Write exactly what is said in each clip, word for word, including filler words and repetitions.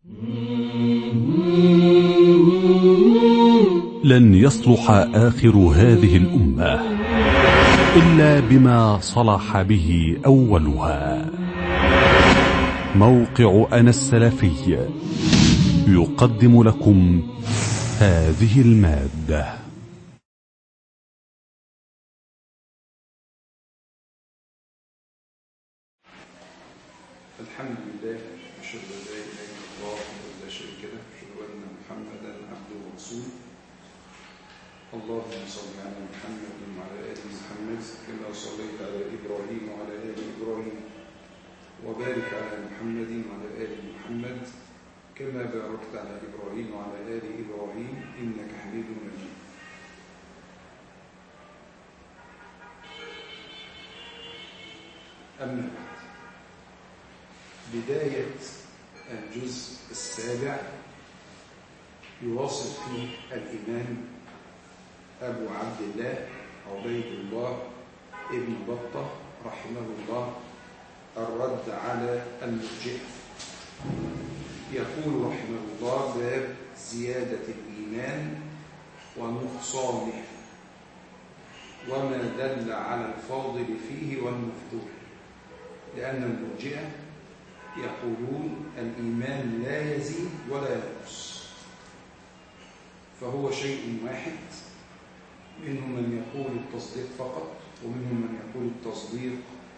لن يصلح آخر هذه الأمة إلا بما صلح به أولها. موقع أنا السلفي يقدم لكم هذه المادة. الحمد لله، أشهد أن لا إله إلا الله وحده لا شريك له، أشهد أن محمدا عبده ورسوله. اللهم صل على محمد وعلى آل محمد كما صليت على إبراهيم وعلى آل إبراهيم، وبارك على محمد وعلى آل محمد كما باركت على إبراهيم وعلى آل إبراهيم إنك حميد مجيد. أما بعد، بداية الجزء السابع يواصل فيه الإمام أبو عبد الله عبيد الله ابن بطة رحمه الله الرد على المرجئة. يقول رحمه الله: باب زيادة الإيمان ونقصانه وما دل على الفاضل فيه والمفضول. لأن المرجئة يقولون الإيمان لا يزيد ولا ينقص، فهو شيء واحد. منهم من يقول التصديق فقط، ومنهم من يقول التصديق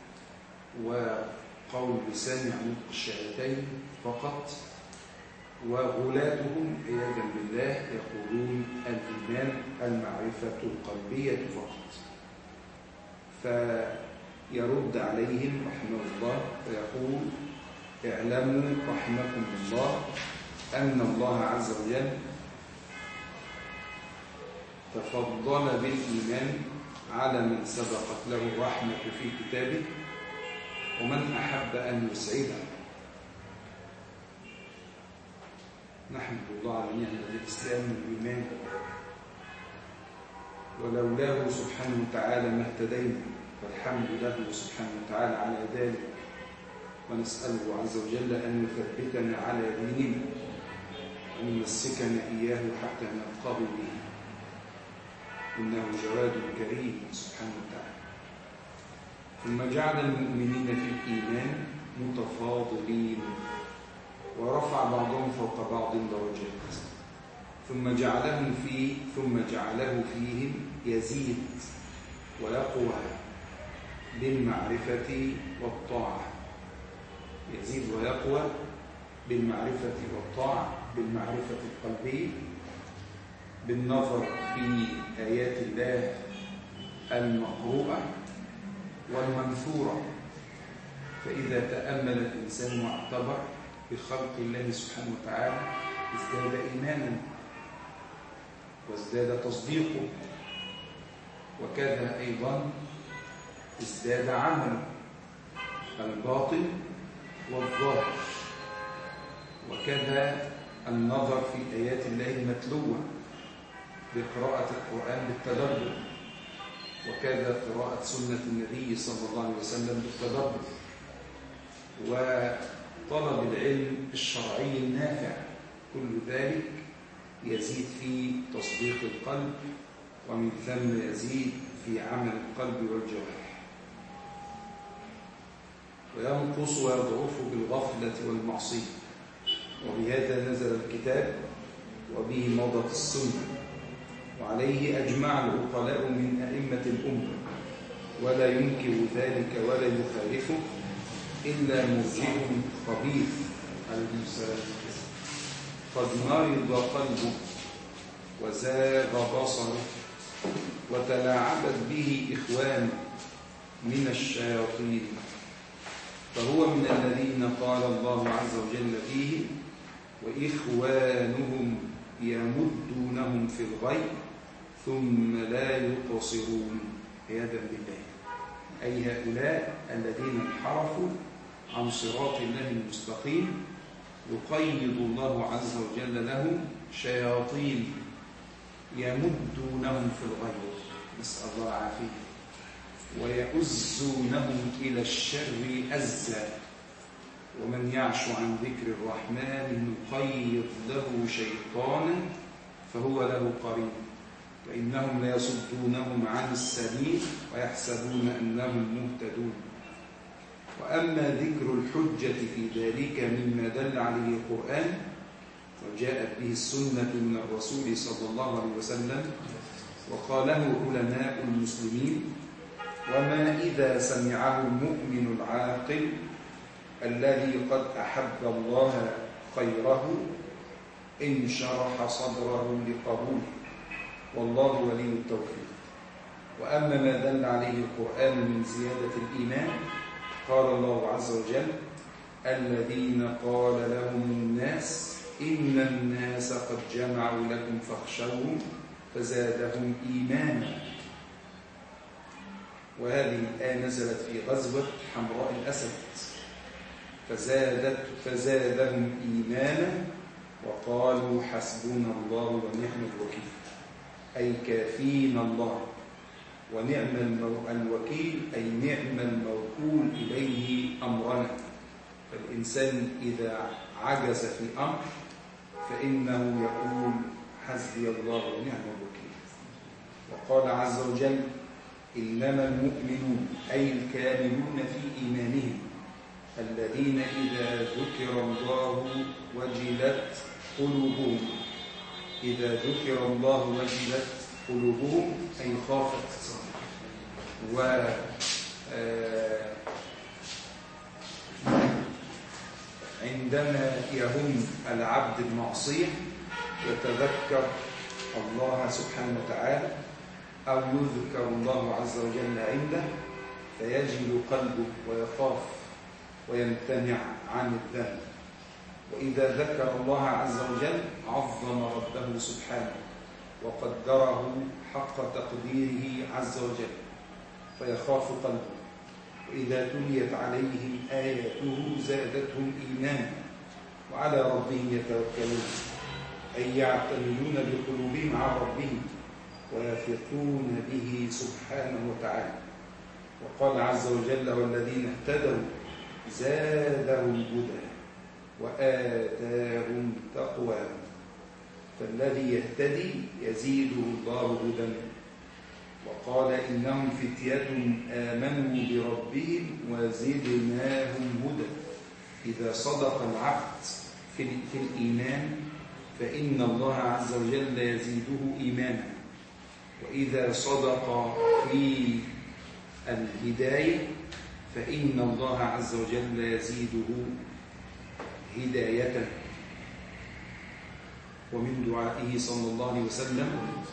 وقول لسان عن نطق الشهادتين فقط، وغلاتهم عياذا بالله يقولون الإيمان المعرفة القلبية فقط. فيرد عليهم رحمه الله ويقول: اعلموا رحمكم الله أن الله عز وجل تفضل بالإيمان على من سبقت له الرحمة في كتابه، ومن أحب أن يسعده. نحمد الله على نعمة الإسلام والإيمان، ولولاه سبحانه وتعالى ما اهتدينا، فالحمد له سبحانه وتعالى على ذلك. ونسأله عز وجل أن يثبتنا على ديننا وأن يمسكنا إياه حتى نلقاه به، إنه جواد كريم سبحانه وتعالى. ثم جعل المؤمنين في الإيمان متفاضلين، ورفع بعضهم فوق بعض درجات، ثم جعلهم في ثم جعله فيهم يزيد ويقوى بالمعرفة والطاعة. يزيد ويقوى بالمعرفة والطاعة، بالمعرفة القلبية، بالنظر في آيات الله المقروءة والمنثورة. فإذا تأمل الإنسان واعتبر بخلق الله سبحانه وتعالى ازداد إيمانا وازداد تصديقه، وكذا أيضا ازداد عمله الباطن والظاهر، وكذا النظر في آيات الله المتلوة بقراءة القرآن بالتدبر، وكذا قراءة سنة النبي صلى الله عليه وسلم بالتدبر، وطلب العلم الشرعي النافع. كل ذلك يزيد في تصديق القلب، ومن ثم يزيد في عمل القلب والجوارح، وينقص ويضعف بالغفلة والمعصية. وبهذا نزل الكتاب، وبه مضت السنة، وعليه أجمع العقلاء من أئمة الأمة، ولا ينكر ذلك ولا يخالفه إلا مرجئ خبيث عليه السلام. قد مرض قلبه وزاغ بصره، وتلاعبت به إخوان من الشياطين، فهو من الذين قال الله عز وجل فيهم: وإخوانهم يمدونهم في الغي ثم لا يقصرون. عياذا بالله، أي هؤلاء الذين انحرفوا عن صراط الله المستقيم يقيد الله عز وجل لهم شياطين يمدونهم في الغي، نسأل الله العافية، ويؤزونهم إلى الشر أزا، ومن يعش عن ذكر الرحمن نقيض له شيطانا فهو له قرين وإنهم ليصدونهم عن السبيل ويحسبون أنهم مهتدون. وأما ذكر الحجة في ذلك مما دل عليه القرآن وجاءت به السنة من الرسول صلى الله عليه وسلم وقاله علماء المسلمين، وما إذا سمعه المؤمن العاقل الذي قد أحب الله خيره انشرح صدره لقبوله، والله ولي التوفيق. وأما ما دل عليه القرآن من زيادة الإيمان قال الله عز وجل: الذين قال لهم الناس إن الناس قد جمعوا لكم فاخشوهم فزادهم إيمانا. وهذه الآية نزلت في غزوة حمراء الأسد، فزادت فزادهم إيمانا وقالوا حسبنا الله ونعم الوكيل، أي كافينا الله، ونعم الوكيل أي نعم الموكول إليه أمرنا. فالإنسان إذا عجز في أمر فإنه يقول حسبي الله ونعم الوكيل. وقال عز وجل: إنما المؤمنون أي الكاملون في إيمانهم الذين إذا ذكر الله وجلت قلوبهم. إذا ذكر الله وجلت قلوبهم أي خافت. و عندما يهم العبد المعصية يتذكر الله سبحانه وتعالى أو يذكر الله عز وجل عنده فيجل قلبه ويخاف ويمتنع عن الذنب. وإذا ذكر الله عز وجل عظم ربه سبحانه وقدره حق تقديره عز وجل فيخاف قلبه. وإذا تليت عليهم آياته زادتهم إيمانا وعلى ربهم يتوكلون، أي يعتمدون بقلوبهم على ربهم ويثقون به سبحانه وتعالى. وقال عز وجل: والذين اهتدوا زادهم هدى وآتاهم تقواهم. فالذي يهتدي يزيده الله هدى. وقال: إنهم فتية آمنوا بربهم وزدناهم هدى. إذا صدق العبد في الإيمان فإن الله عز وجل يزيده إيمانا، وإذا صدق في الهداية فإن الله عز وجل يزيده هداية. ومن دعائه صلى الله عليه وسلم: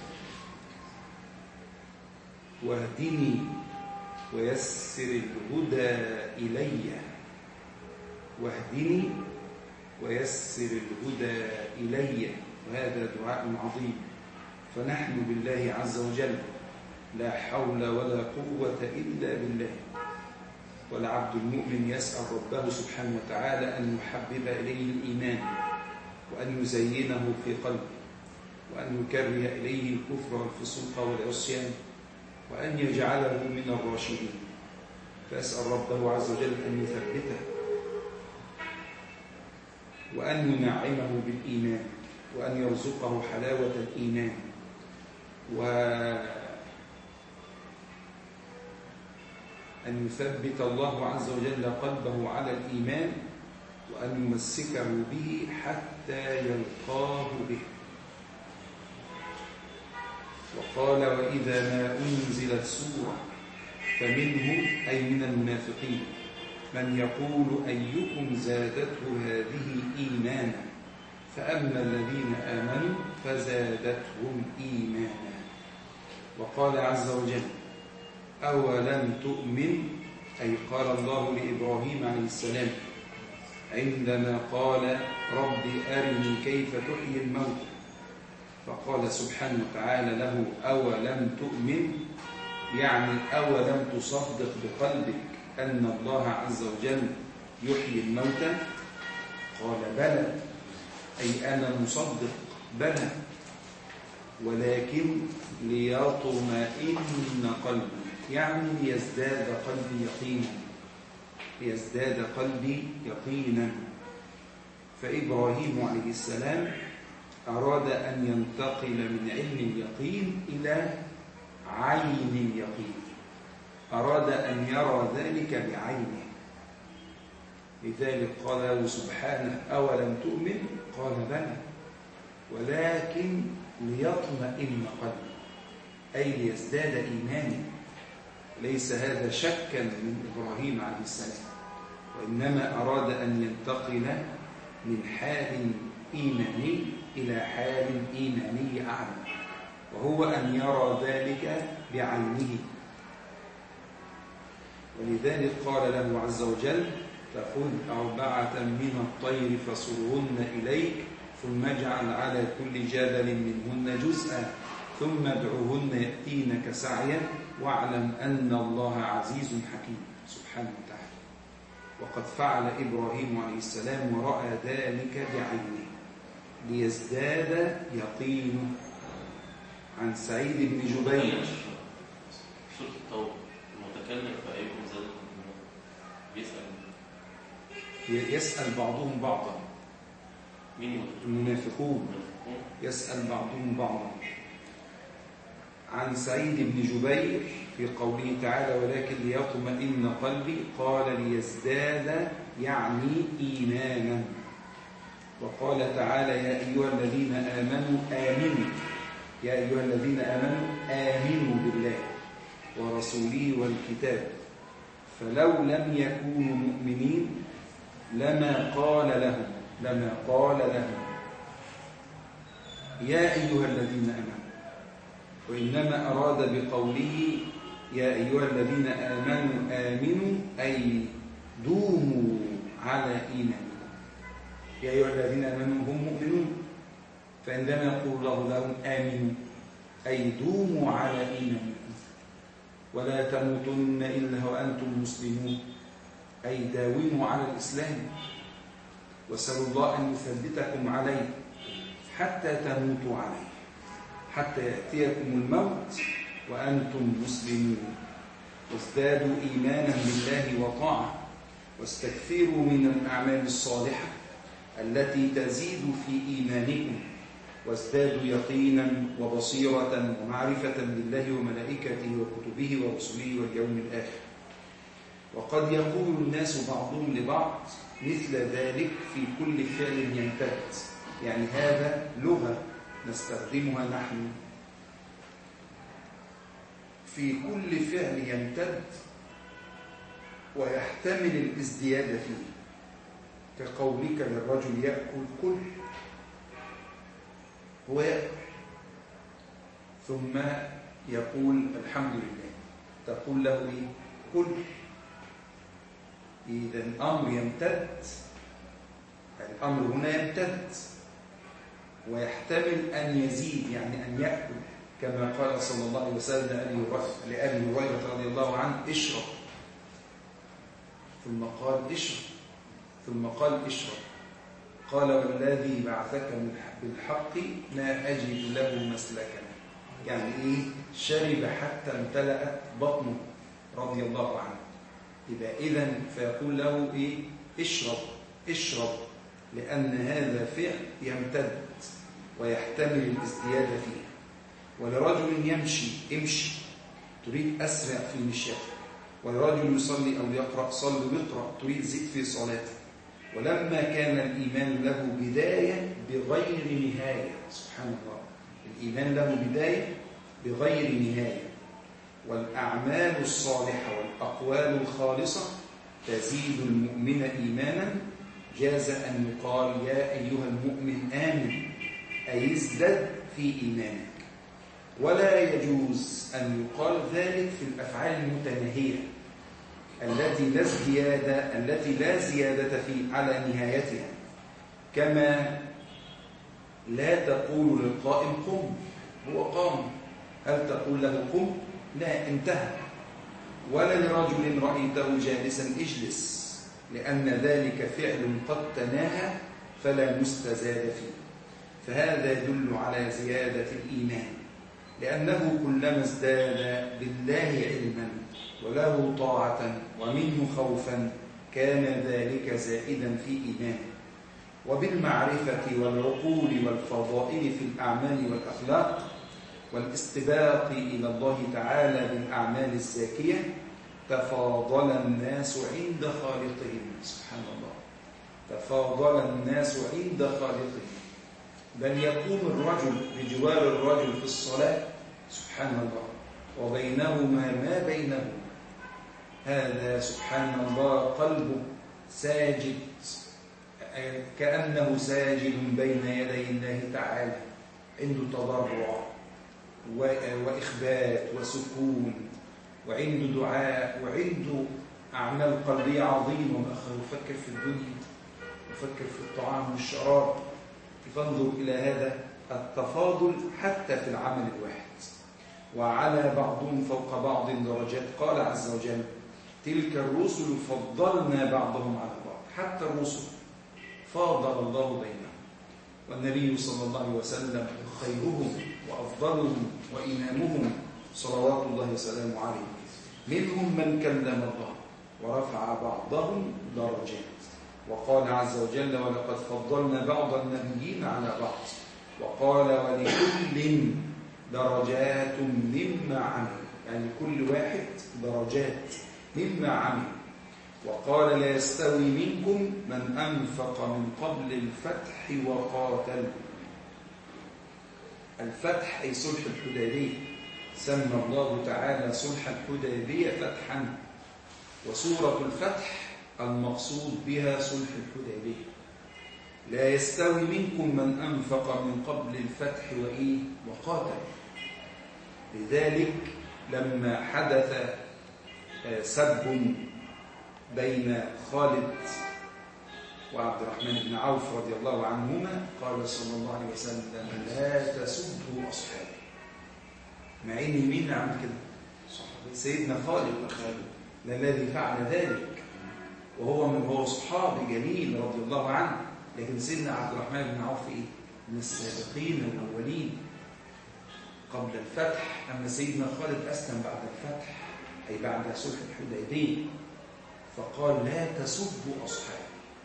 واهدني ويسر الهدى إلي. واهدني ويسر الهدى إلي. وهذا دعاء عظيم. فنحن بالله عز وجل لا حول ولا قوة إلا بالله. والعبد المؤمن يسأل ربه سبحانه وتعالى أن يحبب إليه الإيمان وأن يزينه في قلبه وأن يكره إليه الكفر والفسوق والعصيان وأن يجعله من الراشدين. فأسأل ربه عز وجل أن يثبته وأن ينعمه بالإيمان وأن يرزقه حلاوة الإيمان وأن يثبت الله عز وجل قلبه على الإيمان وأن يمسكه به حتى يلقاه به. وقال: وإذا ما أنزلت سورة فمنهم أي من المنافقين من يقول أيكم زادته هذه إيمانا فأما الذين آمنوا فزادتهم إيمانا. وقال عز وجل: أولم تؤمن، أي قال الله لإبراهيم عليه السلام عندما قال: رب أرني كيف تحيي الموتى، فقال سبحانه وتعالى له: أولم تؤمن، يعني أولم تصدق بقلبك أن الله عز وجل يحيي الموتى؟ قال: بلى، أي أنا مصدق، بلى، ولكن ليطمئن قلبي، يعني ليزداد قلبي يقينا ليزداد قلبي يقينا. فإبراهيم عليه السلام أراد أن ينتقل من علم اليقين إلى عين اليقين، أراد أن يرى ذلك بعينه. لذلك قال له سبحانه: أولم تؤمن؟ قال: بلى، ولكن ليطمئن قلبي، أي ليزداد إيماني. ليس هذا شكا من إبراهيم عليه السلام، وإنما أراد أن ينتقل من حال إيماني إلى حال إيماني أعلى، وهو أن يرى ذلك بعينه. ولذلك قال له عز وجل: فخذ أربعة من الطير فصرهن إليك ثم اجعل على كل جبل منهن جزءا ثم ادعوهن يأتينك سعيا واعلم أن الله عزيز حكيم. سبحانه وتعالى. وقد فعل إبراهيم عليه السلام ورأى ذلك بعينه ليزداد يقينه. عن سعيد بن جبير سورة التوبة المتكلم فأيكم زاد بيسأل يسأل بعضهم بعضا. مين المنافقون يسأل بعضهم بعضا. عن سعيد بن جبير في قوله تعالى: ولكن ليطمئن قلبي، قال: ليزداد يعني إيمانا. وقال تعالى: يا أيها الذين آمنوا آمنوا يا أيها الذين آمنوا آمنوا بالله ورسوله والكتاب، فلو لم يكونوا مؤمنين لما قال لهم لما قال لهم يا أيها الذين آمنوا، وإنما أراد بقوله يا أيها الذين آمنوا آمنوا أي دوموا على إيمانكم. يا أيها الذين آمنوا هم مؤمنون، فعندما يقول الله لهم آمنوا أي دوموا على إيمانكم، ولا تموتن إلا وأنتم مسلمون أي داوموا على الإسلام، واسألوا الله أن يثبتكم عليه حتى تموتوا عليه، حتى يأتيكم الموت وأنتم مسلمون. وازدادوا إيمانا بالله وطاعة، واستكثروا من الأعمال الصالحة التي تزيد في إيمانكم، وازدادوا يقينا وبصيرة ومعرفة بالله وملائكته وكتبه ورسله واليوم الآخر. وقد يقول الناس بعضهم لبعض مثل ذلك في كل فعل يمتد، يعني هذا لغة نستخدمها نحن في كل فعل يمتد ويحتمل الازدياد فيه، كقولك للرجل يأكل كل، هو يأكل ثم يقول الحمد لله، تقول له إيه؟ كل. إذا الأمر يمتد، الأمر هنا يمتد ويحتمل أن يزيد، يعني أن يأكل، كما قال صلى الله عليه وسلم لأبي هريرة رضي الله عنه: اشرب، ثم قال اشرب، ثم قال اشرب، قال: والذي بعثك بالحق ما أجد له مسلكا، يعني إيه؟ شرب حتى امتلأت بطنه رضي الله عنه. يبقى إذن فيقول له إيه؟ اشرب اشرب، لأن هذا فعل يمتد ويحتمل الازدياد فيه. ولرجل يمشي امشي، تريد أسرع في مشيته. ولرجل يصلي أو يقرأ صل واقرأ، تريد زيد في صلاته. ولما كان الإيمان له بداية بغير نهاية، سبحان الله، الإيمان له بداية بغير نهاية، والأعمال الصالحة والأقوال الخالصة تزيد المؤمن إيمانا، جاز أن يقال يا أيها المؤمن آمن، أي ازدد في إيمانك. ولا يجوز أن يقال ذلك في الأفعال المتناهية التي لا زيادة التي لا زيادة في على نهايتها، كما لا تقول للقائم قم، هو قام، هل تقول له قم؟ لا، انتهى. ولا لرجل رأيته جالسا اجلس، لأن ذلك فعل قد تناهى فلا مستزاد فيه. فهذا يدل على زيادة الإيمان، لأنه كلما ازداد بالله علما وله طاعة ومنه خوفا كان ذلك زائدا في إيمانه. وبالمعرفة والعقول والفضائل في الأعمال والأخلاق والاستباق إلى الله تعالى بالأعمال الزاكية تفاضل الناس عند خالقهم. سبحان الله، تفاضل الناس عند خالقهم، بل يقوم الرجل بجوار الرجل في الصلاة سبحان الله وبينهما ما بينهما، هذا سبحان الله قلبه ساجد كأنه ساجد بين يدي الله تعالى، عنده تضرع وإخبات وسكون، وعنده دعاء، وعنده أعمال قلبية عظيمة، يفكر في الدنيا، يفكر في الطعام والشراب. فانظر إلى هذا التفاضل حتى في العمل الواحد. وعلى بعضهم فوق بعض درجات، قال عز وجل تلك الرسل فضلنا بعضهم على بعض. حتى الرسل فاضل الله بينهم، والنبي صلى الله عليه وسلم خيرهم وأفضلهم وإمامهم صلوات الله وسلامه عليه. منهم من كلم الله ورفع بعضهم درجات، وقال عز وجل ولقد فضلنا بعض النبيين على بعض، وقال ولكل درجات مما عمل، يعني كل واحد درجات مما عمل. وقال لا يستوي منكم من أنفق من قبل الفتح وقاتل. الفتح أي صلح الحديبية، سمى الله تعالى صلح الحديبية فتحا، وسورة الفتح المقصود بها صلح الحديبية. لا يستوي منكم من أنفق من قبل الفتح وإيه وقاتل. لذلك لما حدث سب بين خالد وعبد الرحمن بن عوف رضي الله عنهما قال صلى الله عليه وسلم لا تسبوا أصحابي. مع ان مين عمل كده؟ سيدنا خالد الذي فعل ذلك، وهو من هو صحابي جليل رضي الله عنه، لكن سيدنا عبد الرحمن بن عوف ايه؟ من السابقين الاولين قبل الفتح. اما سيدنا خالد اسلم بعد الفتح، اي بعد صلح الحديبيه، فقال لا تسبوا أصحابي.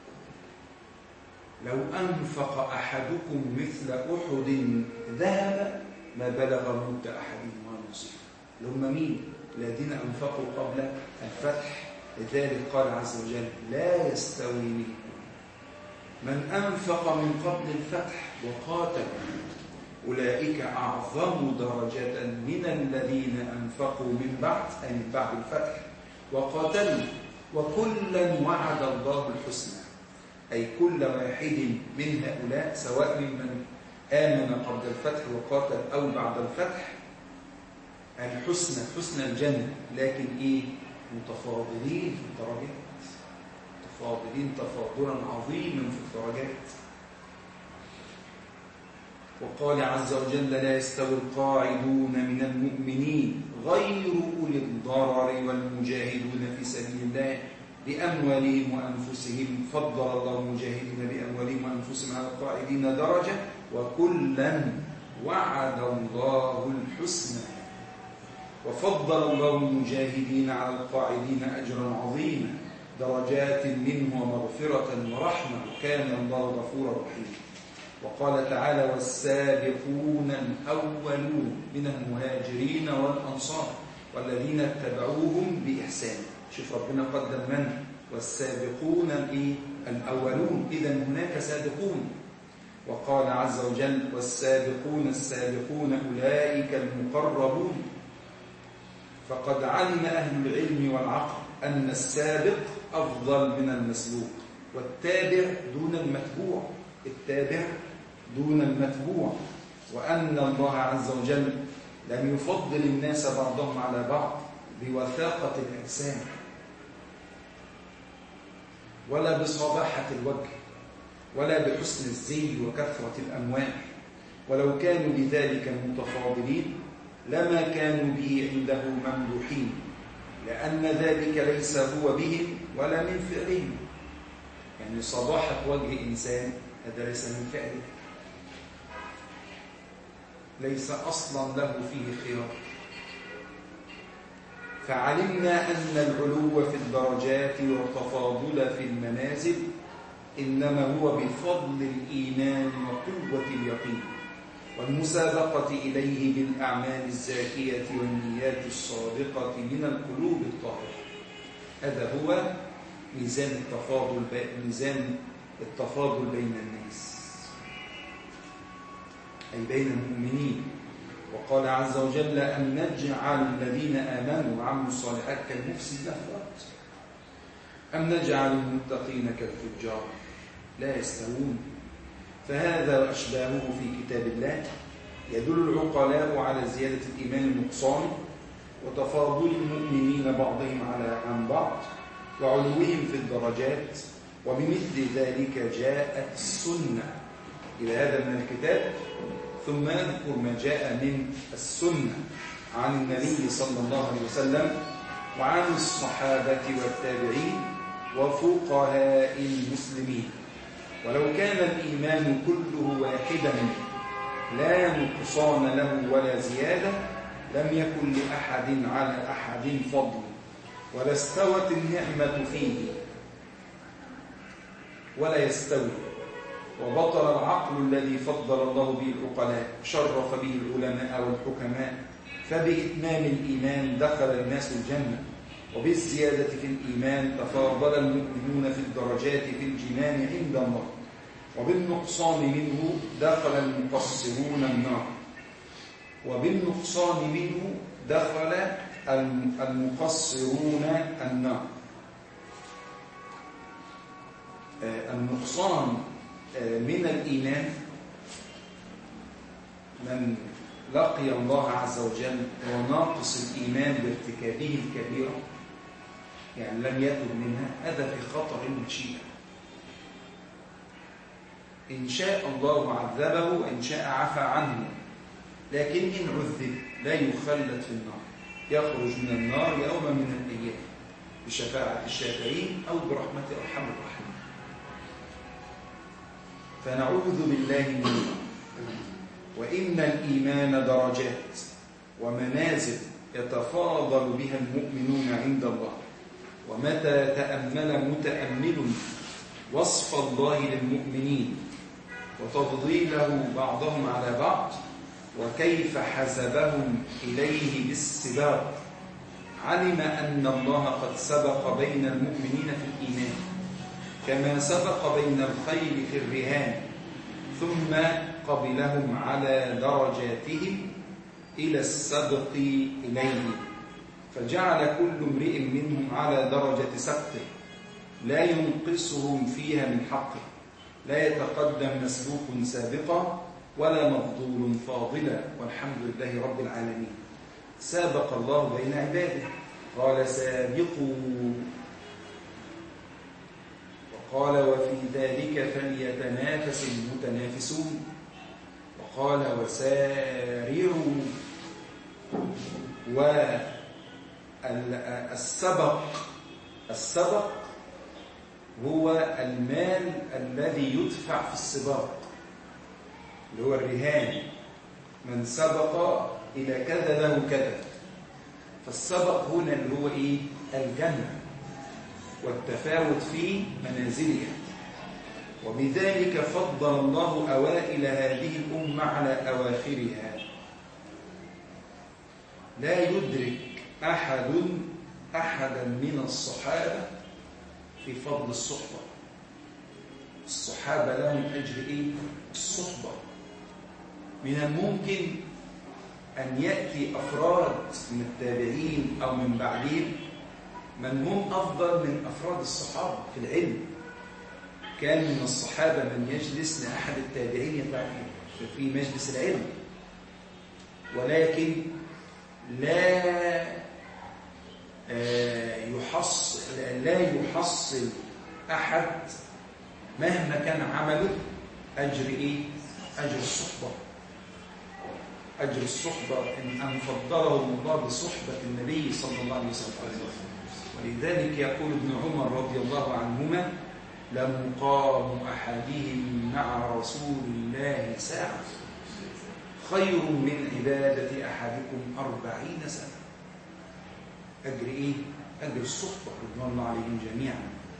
لو أنفق أحدكم مثل أحد ذهب ما بلغ مد أحدهم ولا نصيفه. لهم مين؟ الذين أنفقوا قبل الفتح. لذلك قال عز وجل لا يستوي منكم من أنفق من قبل الفتح وقاتل أولئك أعظم درجة من الذين أنفقوا من بعد، أي من بعد الفتح وقاتلوا، وكلا وعد الله الحسنى، أي كل واحد من هؤلاء سواء ممن آمن قبل الفتح وقاتل أو بعد الفتح الحسنى، حسنى الجنة. لكن إيه؟ متفاضلين في الدرجات، متفاضلين تفاضلا عظيما في الدرجات. وقال عز وجل لا يستوي القاعدون من المؤمنين غير أولي الضرر والمجاهدون في سبيل الله بأموالهم وأنفسهم فضل الله المجاهدين بأموالهم وأنفسهم على القاعدين درجة وكلا وعد الله الحسنى. وفضل الله المجاهدين على القاعدين أجرا عظيما درجات منه ومغفرة ورحمة وكان الله غفورا رحيما. وقال تعالى والسابقون الأولون من المهاجرين والأنصار والذين اتبعوهم بإحسان. شوف ربنا قدم من؟ والسابقون الأولون، إذن هناك سابقون. وقال عز وجل والسابقون السابقون أولئك المقربون. فقد علم أهل العلم والعقل أن السابق أفضل من المسبوق، والتابع دون المتبوع، التابع دون المتبوع، وأن الله عز وجل لم يفضل الناس بعضهم على بعض بوثاقة الأجسام ولا بصباحة الوجه ولا بحسن الزي وكثرة الأموال. ولو كانوا بذلك متفاضلين لما كانوا به عنده ممدوحين، لأن ذلك ليس هو بهم ولا من فعلهم. يعني صباحة وجه إنسان هذا ليس من فعله، ليس أصلا له فيه خيار. فعلمنا أن العلو في الدرجات والتفاضل في المنازل إنما هو بفضل الإيمان وقوة اليقين والمسابقة إليه بالأعمال الزاكية والنيات الصادقة من القلوب الطاهرة. هذا هو ميزان التفاضل ميزان التفاضل بين الناس، أي بين المؤمنين. وقال عز وجل أن نجعل الذين آمنوا وعملوا الصالحات كالمفسدين في الأرض أم نجعل المتقين كالفجار لا يستوون. فهذا وأشباهه في كتاب الله يدل العقلاء على زيادة الإيمان النقصان وتفاضل المؤمنين بعضهم على عن بعض وعلوهم في الدرجات. وبمثل ذلك جاءت السنة. إلى هذا من الكتاب ثم نذكر ما جاء من السنة عن النبي صلى الله عليه وسلم وعن الصحابة والتابعين وفقهاء المسلمين. ولو كان الإيمان كله واحدا لا نقصان له ولا زيادة لم يكن لأحد على أحد فضل ولا استوت النعمة فيه ولا يستوي. وبطل العقل الذي فضل الله به العقلاء شرف به العلماء والحكماء. فبإتمام الإيمان دخل الناس الجنة وبالزيادة في الإيمان تفاضل المؤمنون في الدرجات في الجنان عند الله وبالنقصان منه دخل المقصرون النار وبالنقصان منه دخل المقصرون النار. النقصان من الإيمان من لقي الله عز وجل وناقص الإيمان بارتكابه الكبيرة يعني لم يتب منها هذا في خطر المشيئة. إن شاء الله عذبه وإن شاء عفى عنه، لكن إن عذب لا يخلد في النار، يخرج من النار يوما من الأيام بشفاعة الشافعين أو برحمة أرحم الراحمين. فنعوذ بالله منه. وإن الإيمان درجات ومنازل يتفاضل بها المؤمنون عند الله. ومتى تأمل متأمل وصف الله للمؤمنين وتفضيله بعضهم على بعض وكيف حسبهم إليه بالسباق علم أن الله قد سبق بين المؤمنين في الإيمان كما سبق بين الخيل في الرهان ثم قبلهم على درجاتهم إلى السبق إليه فجعل كل امرئ منهم على درجة سبقه لا ينقصهم فيها من حقه لا يتقدم مسبوق سابقا ولا مفضول فاضلا والحمد لله رب العالمين. سابق الله بين عباده قال سابقوا وقال وفي ذلك فليتنافس المتنافسون وقال وسارعوا. والسبق السبق هو المال الذي يدفع في السباق اللي هو الرهان، من سبق إلى كذا له كذا. فالسبق هنا اللي هو إيه؟ الجنة والتفاوت في منازلها. وبذلك فضل الله أوائل هذه الأمة على أواخرها. لا يدرك أحد أحدا من الصحابة في فضل الصحبة. الصحابة لهم أجر إيه؟ الصحبة. من الممكن أن يأتي أفراد من التابعين أو من بعدهم من هم أفضل من أفراد الصحابة في العلم. كان من الصحابة من يجلس لأحد التابعين في مجلس العلم ولكن لا يحصل لا يحصل أحد مهما كان عمله أجر إيه؟ أجر الصحبة. أجر الصحبة إن أن فضله الله بصحبة النبي صلى الله عليه وسلم. ولذلك يقول ابن عمر رضي الله عنهما لمقام أحدهم مع رسول الله ساعة خير من عبادة أحدكم أربعين سنة. أجر إيه؟ أجر الصحبة رضوان الله عليهم جميعا.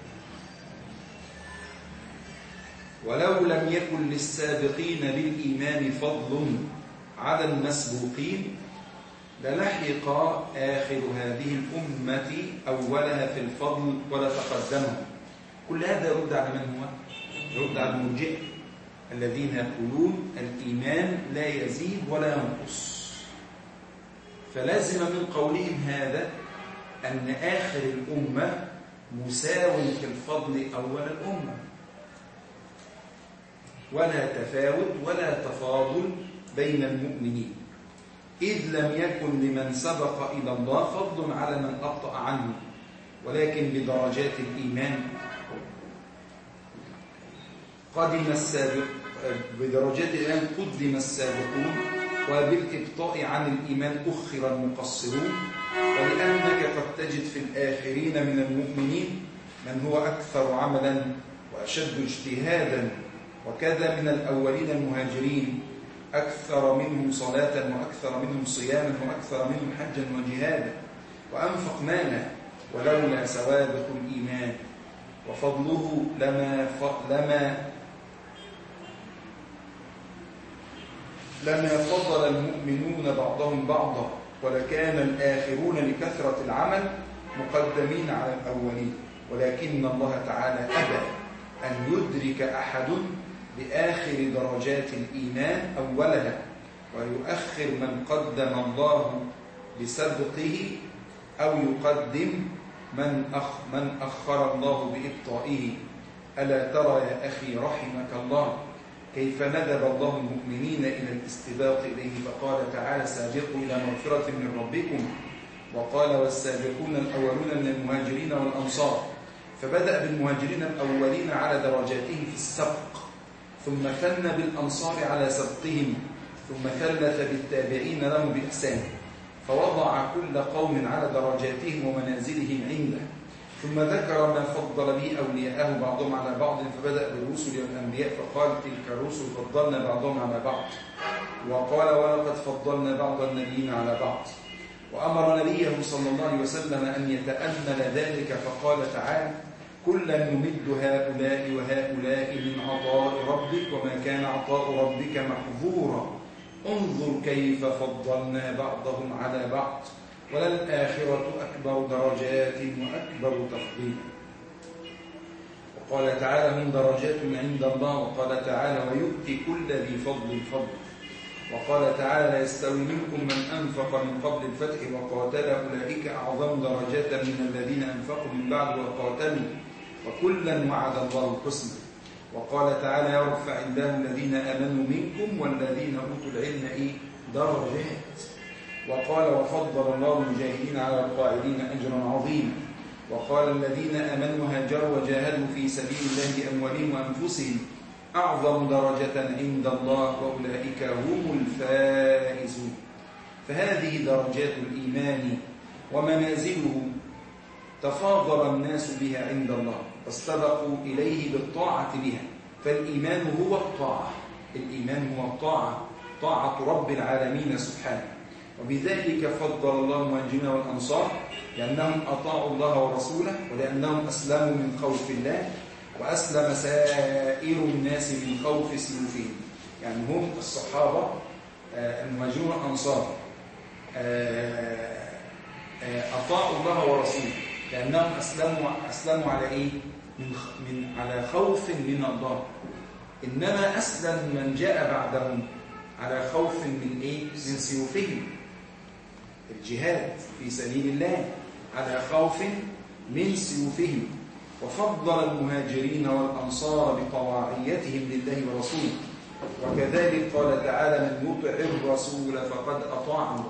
ولو لم يكن للسابقين بالإيمان فضل على المسبوقين للحق آخر هذه الأمة أولها في الفضل ولا تقدمه. كل هذا يرد على من هو؟ يرد على المرجئة الذين يقولون الإيمان لا يزيد ولا ينقص. فلازم من قولهم هذا أن آخر الأمة مساو في الفضل أول الأمة، ولا تفاوت ولا تفاضل بين المؤمنين، إذ لم يكن لمن سبق إلى الله فضل على من أبطأ عنه، ولكن بدرجات الإيمان قدم السابق بدرجات الإيمان قدم السابقون، وبالإبطاء عن الإيمان أخر المقصرون. ولأنك قد تجد في الآخرين من المؤمنين من هو أكثر عملا وأشد اجتهادا، وكذا من الأولين المهاجرين أكثر منهم صلاة وأكثر منهم صياما وأكثر منهم حجا وجهادا وأنفق مالا، ولولا سوابق الإيمان وفضله لما لما لما فضل المؤمنون بعضهم بعضا، ولكان الآخرون لكثرة العمل مقدمين على الأولين. ولكن الله تعالى أبى أن يدرك أحد بآخر درجات الإيمان أولها، ويؤخر من قدم الله بسبقه، أو يقدم من أخ من أخر الله بإبطائه. ألا ترى يا أخي رحمك الله كيف ندب الله المؤمنين إلى الاستباق إليه، فقال تعالى سابقوا إلى مغفرة من ربكم، وقال والسابقون الأولون من المهاجرين والأنصار، فبدأ بالمهاجرين الأولين على درجاتهم في السبق، ثم ثنى بالأنصار على سبقهم، ثم ثلث بالتابعين لهم بإحسان، فوضع كل قوم على درجاتهم ومنازلهم عنده، ثم ذكر ما فضل به أولياءه بعضهم على بعض، فبدأ بالرسل والأنبياء فقال تلك الرسل فضلنا بعضهم على بعض، وقال ولقد فضلنا بعض النبيين على بعض، وأمر نبيه صلى الله عليه وسلم أن يتأمل ذلك فقال تعالى كلا نمد هؤلاء وهؤلاء من عطاء ربك وما كان عطاء ربك محظورا انظر كيف فضلنا بعضهم على بعض وللآخرة أكبر درجات وأكبر تفضيلا. وقال تعالى هم درجات عند الله، وقال تعالى ويؤتي كل ذي فضل فضل، وقال تعالى لا يستوي منكم من أنفق من قبل الفتح وقاتل أولئك أعظم درجات من الذين أنفقوا من بعد وقاتلوا وكلا وعد الله الحسنى. وقال تعالى يرفع الله الذين آمنوا منكم والذين أوتوا العلم إيه درجات. وقال وفضل الله المجاهدين على القاعدين أجرا عظيما. وقال الذين آمنوا هاجروا وجاهدوا في سبيل الله بأموالهم وأنفسهم أعظم درجة عند الله وأولئك هم الفائزون. فهذه درجات الإيمان ومنازله تفاضل الناس بها عند الله واستبقوا إليه بالطاعة بها. فالإيمان هو الطاعة، الإيمان هو الطاعة، طاعة رب العالمين سبحانه. وبذلك فضل الله المهاجرين والأنصار لأنهم أطاعوا الله ورسوله، ولأنهم أسلموا من خوف الله، وأسلم سائر الناس من خوف سيوفهم. يعني هم الصحابة المهاجرون والأنصار أطاعوا الله ورسوله لأنهم أسلموا أسلموا على إيه؟ من من على خوف من الله. إنما أسلم من جاء بعدهم على خوف من إيه؟ من سيوفهم، الجهاد في سبيل الله على خوف من سيوفهم. وفضل المهاجرين والأنصار بطواعيتهم لله ورسوله. وكذلك قال تعالى من يطع الرسول فقد أطاع الله.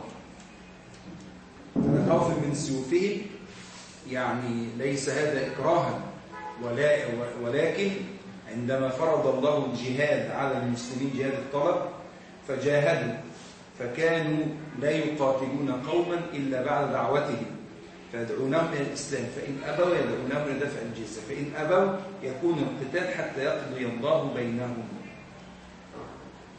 على خوف من سيوفهم يعني ليس هذا إكراها، ولا ولكن عندما فرض الله الجهاد على المسلمين جهاد الطلب فجاهدوا، فكانوا لا يقاتلون قوما إلا بعد دعوتهم فيدعونهم إلى الإسلام، فإن أبوا يدعونهم إلى دفع الجزية، فإن أبوا يكون القتال حتى يقضي الله بينهم.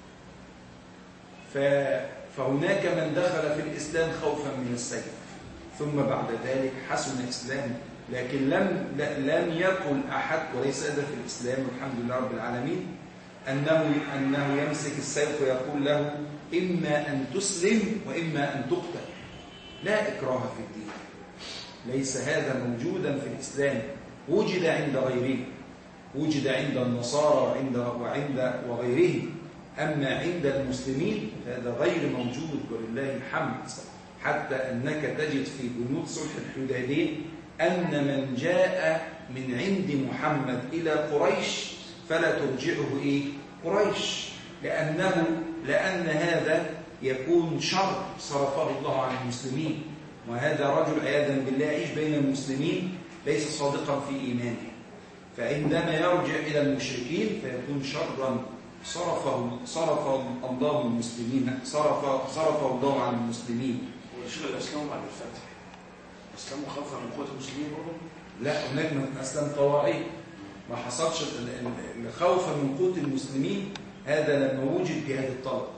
فهناك من دخل في الإسلام خوفا من السيف ثم بعد ذلك حسن إسلامه. لكن لم لم يقل أحد، وليس هذا في الإسلام والحمد لله رب العالمين، أنه أنه يمسك السيف ويقول له إما أن تسلم وإما أن تقتل. لا إكراه في الدين، ليس هذا موجودا في الإسلام. وجد عند غيره، وجد عند النصارى وعند وعند وغيرهم، أما عند المسلمين فهذا غير موجود ولله الحمد. حتى أنك تجد في بنود صلح الحديبية أن من جاء من عند محمد إلى قريش فلا ترجعه إيه؟ قريش، لأنه لأن هذا يكون شر صرفه الله عن المسلمين، وهذا رجل عياذا بالله يعيش بين المسلمين ليس صادقا في إيمانه، فعندما يرجع إلى المشركين فيكون شرا صرفه صرف الله المسلمين صرف صرفه الله عن المسلمين. وشيخ الإسلام بعد الفتح أسلموا خوفا من قوة المسلمين برضه؟ لا، هناك من أسلم طواعي، ما حصلش خوفا من قوة المسلمين، هذا لما وجد بهذا الطلب.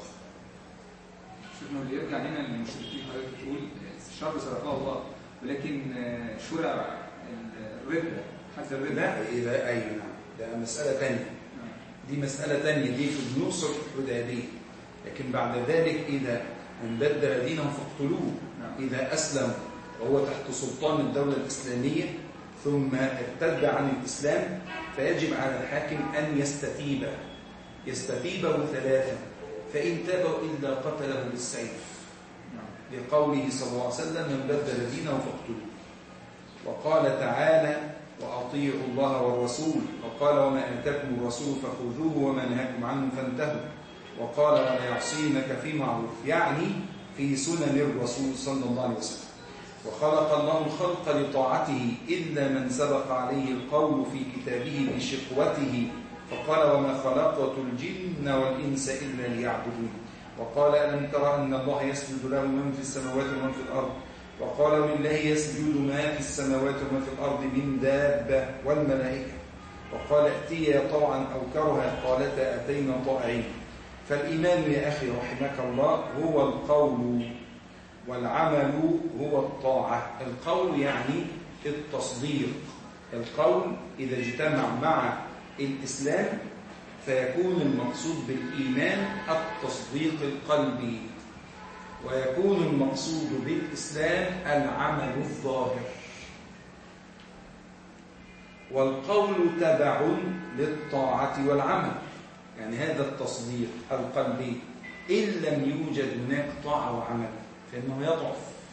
شوفنا اللي يرجع هنا للمشركين حضرتك بتقول الشر صرفه الله، ولكن شرع الردة حتى الردة. لا، إذا أي نعم، ده مسألة ثانية. دي مسألة ثانية، دي في بنود صلح الحديبية. لكن بعد ذلك إذا من بدل دينه فاقتلوه. إذا أسلم وهو تحت سلطان الدولة الإسلامية ثم ارتد عن الإسلام فيجب على الحاكم أن يستتيب يستتيبه ثلاثا، فإن تابوا إلا قتله بالسيف، لقوله صلى الله عليه وسلم من بدل دينه فاقتلوه. وقال تعالى وأطيعوا الله والرسول، وقال وما آتاكم الرسول فخذوه وما نهاكم عنه فانتهوا، وقال ولا يعصينك في معروف، يعني في سنن الرسول صلى الله عليه وسلم. وخلق الله الخلق لطاعته إلا من سبق عليه القول في كتابه بشقوته، فقال وما خلقت الجن والإنس إلا ليعبدون. وقال ألم ترى أن الله يسجد له من في السماوات ومن في الأرض، وقال لله يسجد ما في السماوات وما في الأرض من دابة والملائكة، وقال ائتيا طوعا أو كرها قالتا أتينا طائعين. فالإيمان يا أخي رحمك الله هو القول، والعمل هو الطاعة. القول يعني التصديق، القول إذا اجتمع مع الإسلام فيكون المقصود بالإيمان التصديق القلبي، ويكون المقصود بالإسلام العمل الظاهر. والقول تبع للطاعة والعمل، يعني هذا التصديق القلبي إن لم يوجد هناك طاعة وعمل فإنه يضعف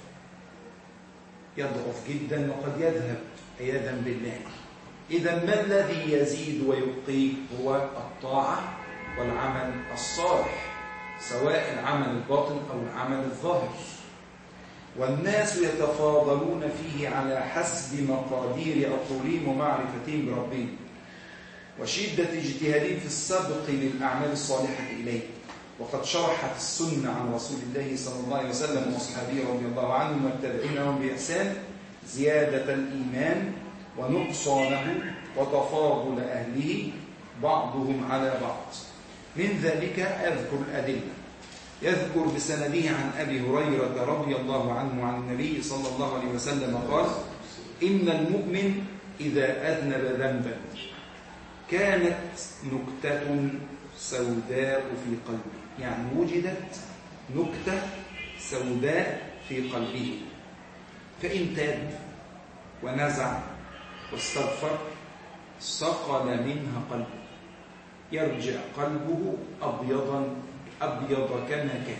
يضعف جدا وقد يذهب عياذا بالله. إذا ما الذي يزيد ويبقي؟ هو الطاعة والعمل الصالح، سواء العمل الباطن أو العمل الظاهر. والناس يتفاضلون فيه على حسب مقادير عقولهم ومعرفتهم بربهم وشدة اجتهادهم في السبق للأعمال الصالحة إليه. وقد شرحت السنة عن رسول الله صلى الله عليه وسلم وأصحابه رضي الله عنهم والتابعين لهم بإحسان زيادة الإيمان ونقصانه وتفاضل أهله بعضهم على بعض. من ذلك أذكر الأدلة. يذكر بسنده عن أبي هريرة رضي الله عنه عن النبي صلى الله عليه وسلم قال إن المؤمن إذا أذنب ذنبا كانت نكتة سوداء في قلبه، يعني وجدت نكتة سوداء في قلبه، فإن تاب ونزع واستغفر صقل منها قلبه، يرجع قلبه أبيضا أبيض كما كان.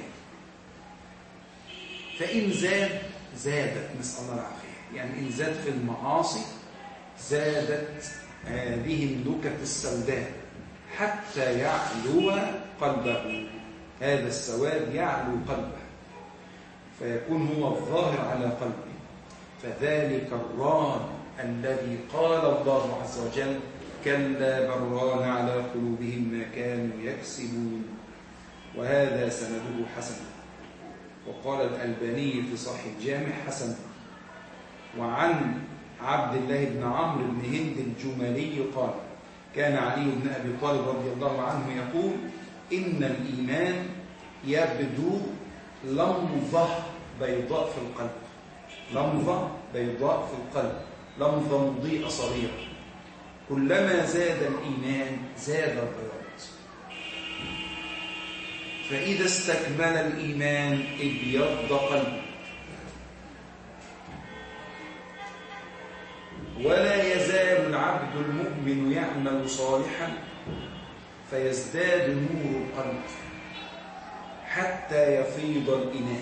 فإن زاد زادت، نسأل الله العافية، يعني إن زاد في المعاصي زادت هذه النكت السوداء حتى يعلو قلبه، هذا السواد يعلو قلبه فيكون هو الظاهر على قلبه. فذلك الران الذي قال الله عز وجل كلا بران على قلوبهم ما كانوا يكسبون، وهذا سنده حسن. وقال الألباني في صحيح الجامع حسن. وعن عبد الله بن عمرو بن هند الجمالي قال كان علي بن أبي طالب رضي الله عنه يقول إن الإيمان يبدو لمضة بيضاء في القلب، لمضة بيضاء في القلب، لمضة مضيئة صغيرة. كلما زاد الإيمان زاد البياض. فإذا استكمل الإيمان ابيض قلبه. ولا يزال العبد المؤمن يعمل صالحا فيزداد نور القلب حتى يفيض الإناء،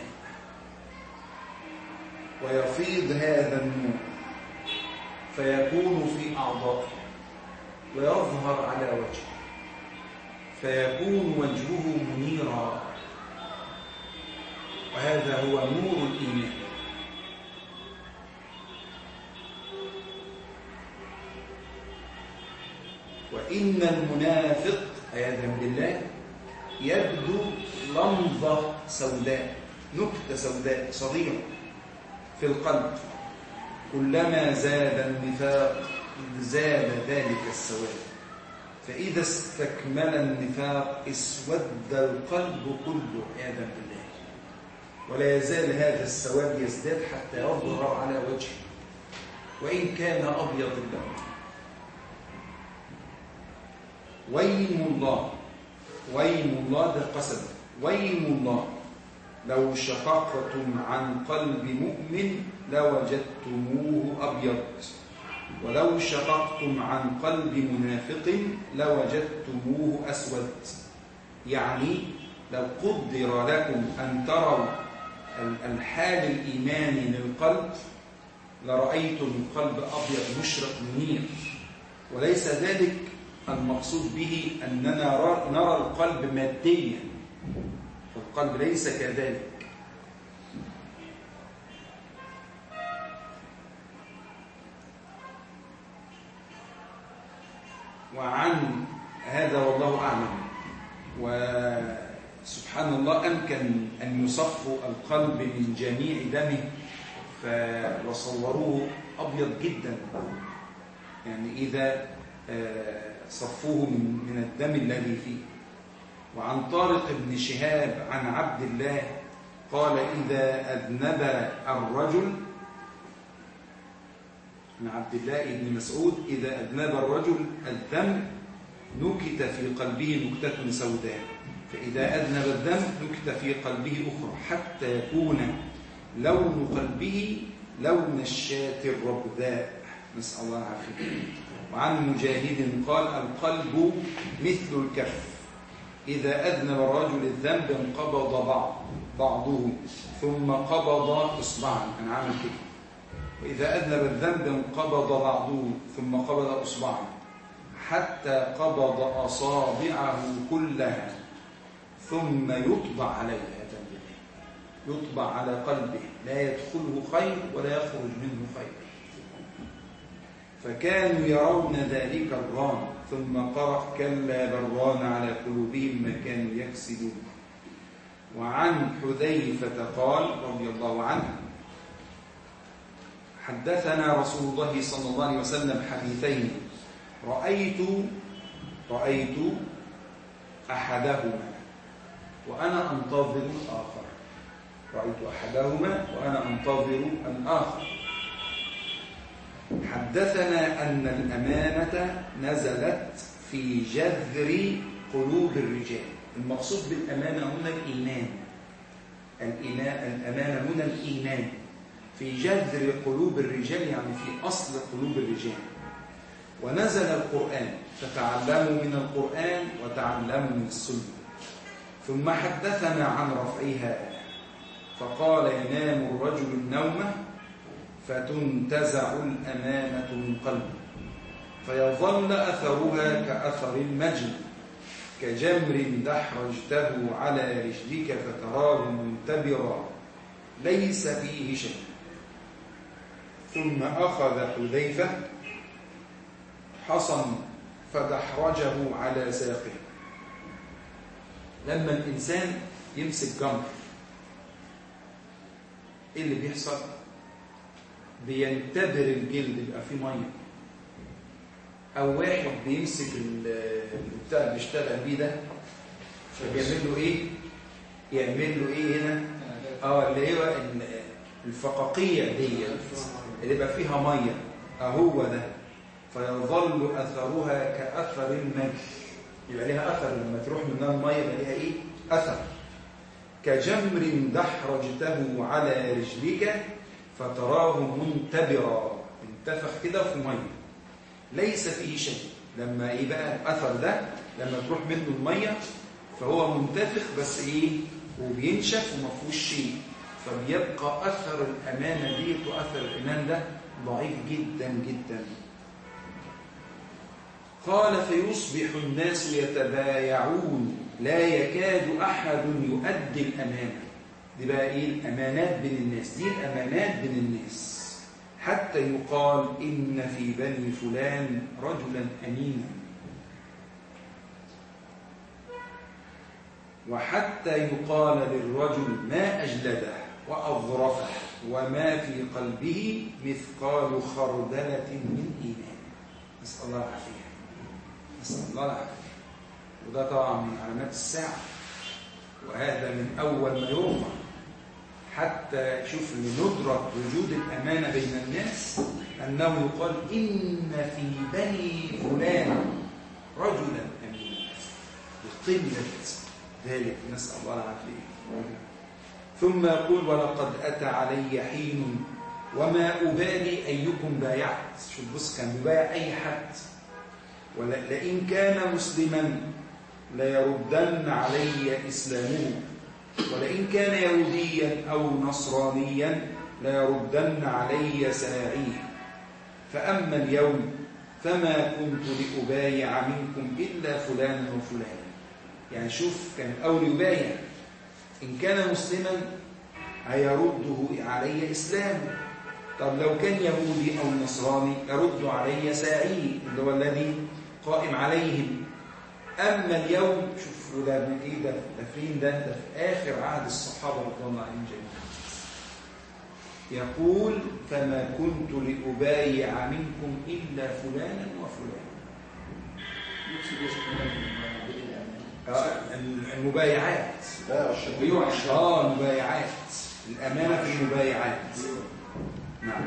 ويفيض هذا النور فيكون في أعضائه ويظهر على وجهه، فيكون وجهه منيرا، وهذا هو نور الإيمان. وإن المنافق عياذا بالله يبدو لمضة سوداء، نكتة سوداء صغيرة في القلب، كلما زاد النفاق زاد ذلك السواد، فإذا استكمل النفاق اسود القلب كله عياذا بالله، ولا يزال هذا السواد يزداد حتى يظهر على وجهه وإن كان أبيض اللون. ويم الله، ويم الله ده قسم، ويم الله لو شققتم عن قلب مؤمن لوجدتموه أبيض، ولو شققتم عن قلب منافق لوجدتموه أسود. يعني لو قدر لكم أن تروا الحال الإيماني للقلب لرأيتم القلب أبيض مشرق منير، وليس ذلك المقصود به أننا نرى القلب ماديا، فالقلب ليس كذلك. وعن هذا والله أعلم. وسبحان الله أمكن أن يصفوا القلب من جميع دمه وصوروه أبيض جدا، يعني إذا صفوه من الدم الذي فيه. وعن طارق بن شهاب عن عبد الله قال إذا أذنب الرجل، عن عبد الله بن مسعود إذا أذنب الرجل الذنب نكت في قلبه نكتة سوداء، فإذا أذنب الذنب نكت في قلبه أخرى حتى يكون لون قلبه لون الشاة الربذاء، نسأل الله العافية. وعن مجاهد قال القلب مثل الكف، إذا أذنب الرجل الذنب انقبض بعض بعضه ثم قبض إصبعا، أنا عامل كده، وإذا أذنب الذنب انقبض بعضه ثم قبض إصبعا حتى قبض أصابعه كلها ثم يطبع عليها، يطبع على قلبه لا يدخله خير ولا يخرج منه خير. فكانوا يرون ذلك الران، ثم قرأ كلا بران على قلوبهم ما كانوا يكسبون. وعن حذيفة قال رضي الله عنه حدثنا رسول الله صلى الله عليه وسلم حديثين رأيت رأيت أحدهما وأنا أنتظر الآخر، رأيت أحدهما وأنا أنتظر الآخر. حدثنا أن الأمانة نزلت في جذر قلوب الرجال. المقصود بالأمانة هنا الإيمان، الأمانة هنا الإيمان في جذر قلوب الرجال، يعني في أصل قلوب الرجال. ونزل القرآن فتعلموا من القرآن وتعلموا من السنة. ثم حدثنا عن رفعها فقال ينام الرجل النوم فتنتزع الأمانة من قلبه فيظل أثرها كأثر المجل كجمر دحرجته على رجلك فتراه منتبرا ليس فيه شيء. ثم أخذ حذيفة حصن فدحرجه على ساقه. لما الإنسان يمسك جمر إيه اللي بيحصل؟ بينتبر الجلد، يبقى فيه ميه. او واحد بيمسك البتاع اللي بيشتغل بيه ده فبيعمل له ايه؟ يعمل له ايه هنا؟ اه اللي هو الفقاقيع دي اللي يبقى فيها ميه اهو ده، فيظل اثرها كاثر الملح، يبقى لها اثر لما تروح منها الميه يبقى لها ايه؟ اثر. كجمر دحرجته على رجلك فتراه منتبرا، انتفخ كده في ميه ليس فيه شيء. لما ايه بقى الاثر ده؟ لما تروح منه الميه فهو منتفخ بس ايه؟ وبينشف وما فيهوش شيء، فبيبقى اثر الامانه دي واثر الايمان ده ضعيف جدا جدا. قال فيصبح الناس يتبايعون لا يكاد احد يؤدي الامانه. دي بقى ايه؟ الامانات بين الناس، دي الامانات بين الناس، حتى يقال ان في بني فلان رجلا امينا، وحتى يقال للرجل ما أجلده وأظرفه وما في قلبه مثقال خردلة من إيمان. نسأل الله العافية، نسأل الله العافية. وده طبعا من علامات الساعة، وهذا من أول ما يرفع حتى شوف لندرك وجود الأمانة بين الناس، أنه يقال إن في بني فلان رجلا أمينا، بقلة ذلك، نسأل الله العافية. ثم يقول ولقد أتى علي حين وما أبالي أيكم بايعت. شوف بص، كان بيبايع أي حد، ولئن كان مسلما ليردن علي إسلامه، ولئن كان يهوديا أو نصرانيا ليردن علي ساعيه، فأما اليوم فما كنت لأبايع منكم إلا فلانا وفلانا. يعني شوف، كان الأول يبايع، إن كان مسلما هيرده علي إسلامه، طب لو كان يهودي أو نصراني يرد علي ساعيه اللي هو الذي قائم عليهم. أما اليوم شوفوا ده من إيه؟ ده ده فين؟ ده ده في آخر عهد الصحابة رضي الله عنهم جميعا. يقول فما كنت لأبايع منكم إلا فلانا وفلانا. المبايعات، اه المبايعات، الأمانة في المبايعات. نعم.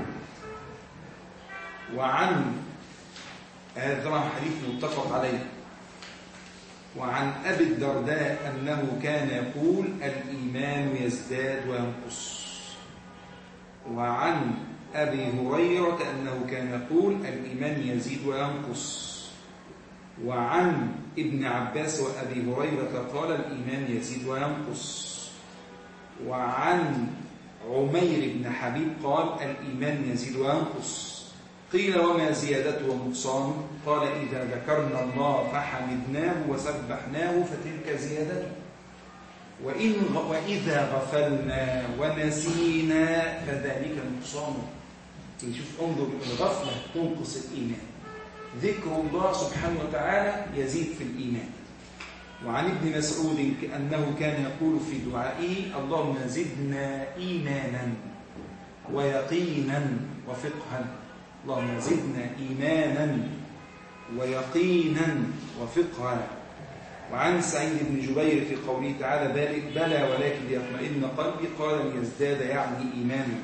وعن هذا طبعا حديث متفق عليه. وعن أبي الدرداء أنه كان يقول الإيمان يزداد وينقص. وعن أبي هريرة أنه كان يقول الإيمان يزيد وينقص. وعن ابن عباس وأبي هريرة قال الإيمان يزيد وينقص. وعن عمير بن حبيب قال الإيمان يزيد وينقص. قيل وما زيادته ونقصانه؟ قال إذا ذكرنا الله فحمدناه وسبحناه فتلك زيادته، وإن وإذا غفلنا ونسينا فذلك نقصانه. شوف، انظر، الغفلة تنقص الإيمان، ذكر الله سبحانه وتعالى يزيد في الإيمان. وعن ابن مسعود أنه كان يقول في دعائه اللهم زدنا إيمانا ويقينا وفقها. اللهم زدنا إيمانا ويقينا وفقها. وعن سعيد بن جبير في قوله تعالى بلى ولكن ليطمئن قلبي قال ليزداد يعني إيمانا.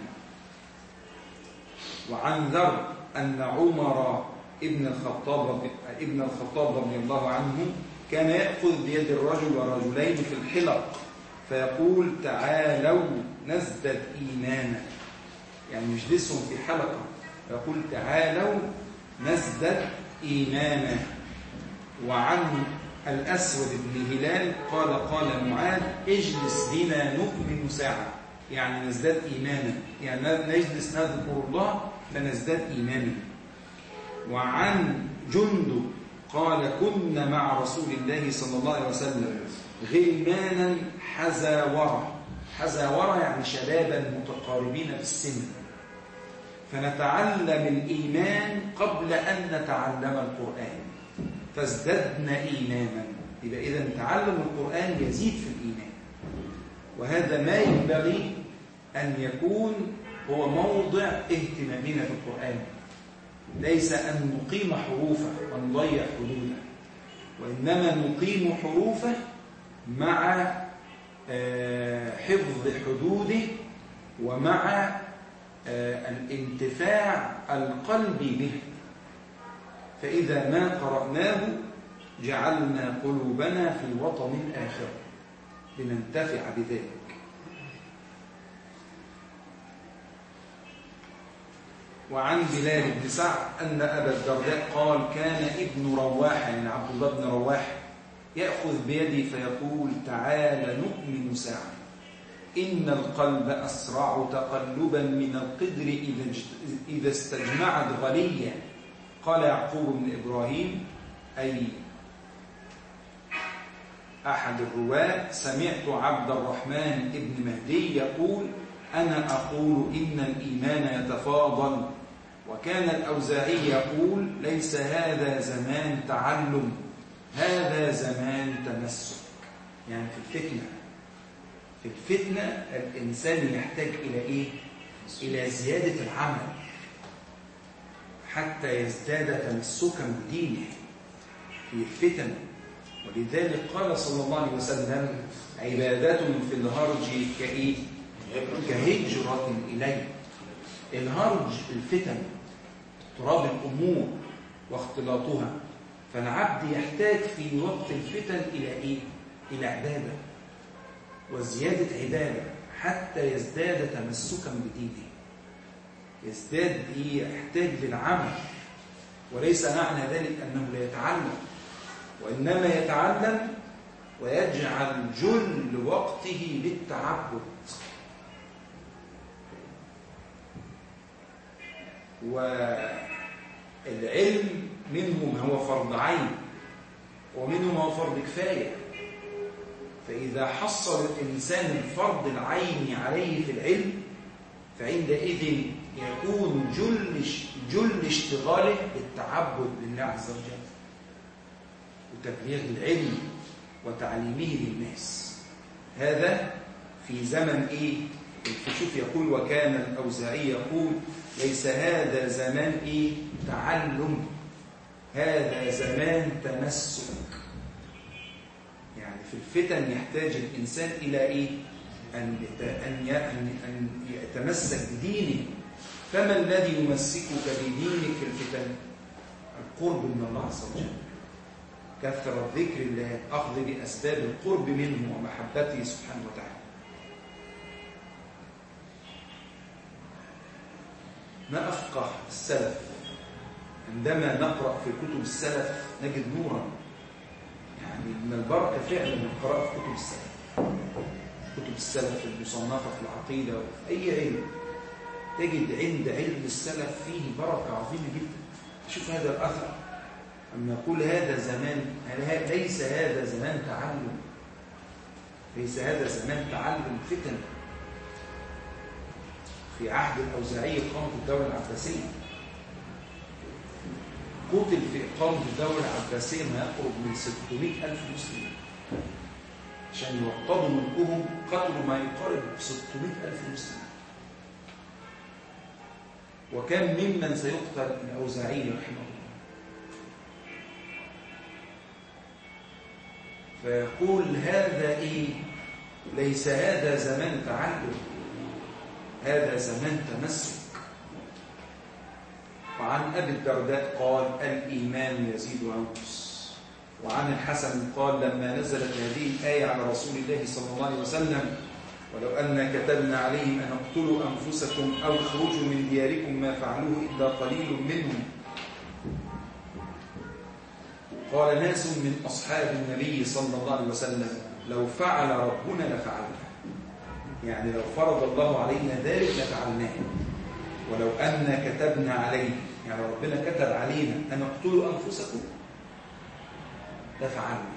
وعن ذر أن عمر ابن الخطاب ابن الخطاب رضي الله عنه كان يأخذ بيد الرجل ورجلين في الحلق فيقول تعالوا نزدد إيمانا، يعني يجلسهم في حلقة يقول تعالوا نزدد إيمانا. وعن الأسود بن هلال قال قال معاذ اجلس بنا نؤمن ساعة، يعني نزداد إيمانا، يعني نجلس نذكر الله فنزداد إيمانا. وعن جندب قال كنا مع رسول الله صلى الله عليه وسلم غلمانا حزاورة، حزاورة يعني شبابا متقاربين في السن، فنتعلم الإيمان قبل أن نتعلم القرآن فازددنا إيمانا. يبقى إذا تعلم القرآن يزيد في الإيمان، وهذا ما ينبغي أن يكون هو موضع اهتمامنا في القرآن، ليس أن نقيم حروفه ونضيع حدوده، وإنما نقيم حروفه مع حفظ حدوده ومع الانتفاع القلبي به. فإذا ما قرأناه جعلنا قلوبنا في وطن آخر لننتفع بذلك. وعن بلال بن سعد أن أبا الدرداء قال كان ابن رواح يعني عبد الله بن رواح يأخذ بيدي فيقول تعال نؤمن ساعة إن القلب أسرع تقلبا من القدر إذا استجمعت غليا. قال يعقوب بن إبراهيم أي أحد الرواة سمعت عبد الرحمن بن مهدي يقول أنا أقول إن الإيمان يتفاضل. وكان الأوزاعي يقول ليس هذا زمان تعلم هذا زمان تمسك. يعني في الفتنة في الفتنة الإنسان يحتاج إلى إيه؟ إلى زيادة العمل حتى يزداد تمسكا بدينه في الفتن. ولذلك قال صلى الله عليه وسلم عبادات في الهرج كإيه؟ كهجرة إليه. الهرج الفتن اضطراب الأمور واختلاطها. فالعبد يحتاج في وقت الفتن إلى إيه؟ إلى عبادة وزيادة عبادة حتى يزداد تمسكا بدينه. يزداد يحتاج للعمل. وليس معنى ذلك أنه لا يتعلم وإنما يتعلم ويجعل جل وقته للتعبد. والعلم منه ما هو فرض عين ومنه ما هو فرض كفاية. فإذا حصل الإنسان الفرض العين عليه في العلم فعندئذ يكون جل جل اشتغاله بالتعبد لله عز وجل وتبليغ العلم وتعليمه للناس. هذا في زمن إيه؟ الكشوف يقول وكان الأوزاعي يقول ليس هذا زمان إيه؟ تعلم هذا زمان تمسك. يعني في الفتن يحتاج الإنسان إلى إيه؟ أن أن يتمسك بدينه. فما الذي يمسكك بدينك في الفتن؟ القرب من الله عز وجل، كثرة ذكر الله، أخذ بأسباب القرب منه ومحبته سبحانه وتعالى. ما أفقه السلف عندما نقرأ في كتب السلف نجد نورا. يعني من البركة فعلا من قراءة في كتب السلف كتب السلف المصنفة في العقيدة وفي أي علم تجد عند علم السلف فيه بركة عظيمة جدا. شوف هذا الأثر أما نقول هذا زمان ليس هذا زمان تعلم ليس هذا زمان تعلم فتن. في عهد الأوزاعي قامت الدولة العباسية قتل في إقامة الدولة العباسية ما يقرب من ستمائة ألف مسلم عشان يوطدوا ملكهم. قتلوا ما يقارب ستمائة ألف مسلم. وكان ممن سيقتل الأوزاعي رحمه الله. فيقول هذا إيه؟ ليس هذا زمان تعلم هذا زمان تمسك. وعن أبي الدرداء قال الإيمان يزيد وينقص. وعن الحسن قال لما نزلت هذه الآية على رسول الله صلى الله عليه وسلم ولو أن كتبنا عليهم أن اقتلوا أنفسكم أو اخرجوا من دياركم ما فعلوه إلا قليل منهم. قال ناس من أصحاب النبي صلى الله عليه وسلم لو فعل ربنا لفعلنا. يعني لو فرض الله علينا ذلك لفعلناه. ولو أن كتبنا عليه يعني ربنا كتب علينا أن اقتلوا أنفسكم لفعلنا.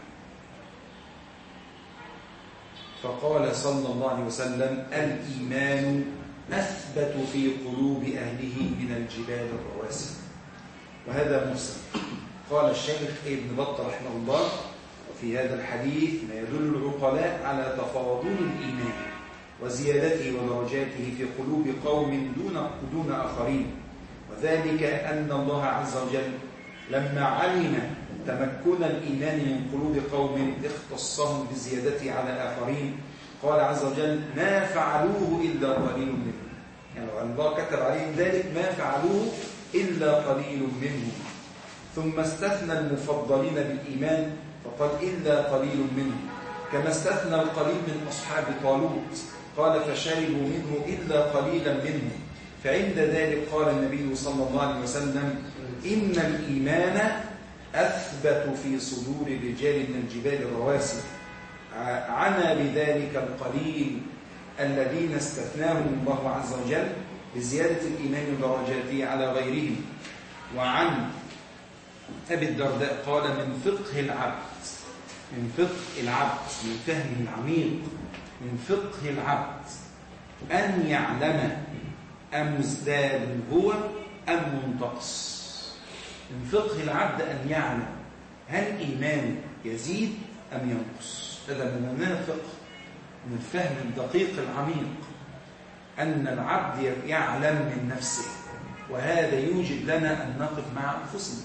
فقال صلى الله عليه وسلم الإيمان أثبت في قلوب أهله من الجبال الرواسي. وهذا مسلم. قال الشيخ ابن بطة رحمه الله وفي هذا الحديث ما يدل العقلاء على تفاضل الإيمان وزيادته ودرجاته في قلوب قوم دون دون آخرين. وذلك أن الله عز وجل لما علم تمكن الإيمان من قلوب قوم اختصهم بزيادته على آخرين قال عز وجل ما فعلوه إلا قليل منهم، يعني لو الله كتب عليهم ذلك ما فعلوه إلا قليل منهم. ثم استثنى المفضلين بالإيمان فقال إلا قليل منهم، كما استثنى القليل من أصحاب طالوت قال فشربوا منه إلا قليلا منهم. فعند ذلك قال النبي صلى الله عليه وسلم إن الإيمان أثبت في صدور الرجال من الجبال الرواسي، عنا بذلك القليل الذين استثناهم الله عز وجل بزيادة الإيمان درجاته على غيرهم. وعن أبي الدرداء قال من فقه العبد من فقه العبد من فهم العميق من فقه العبد أن يعلم أمزداد هو أم منتقص. من فقه العبد أن يعلم هل إيمانه يزيد أم ينقص. هذا من الفقه، من الفهم الدقيق العميق، أن العبد يعلم من نفسه، وهذا يوجب لنا أن نقف مع أنفسنا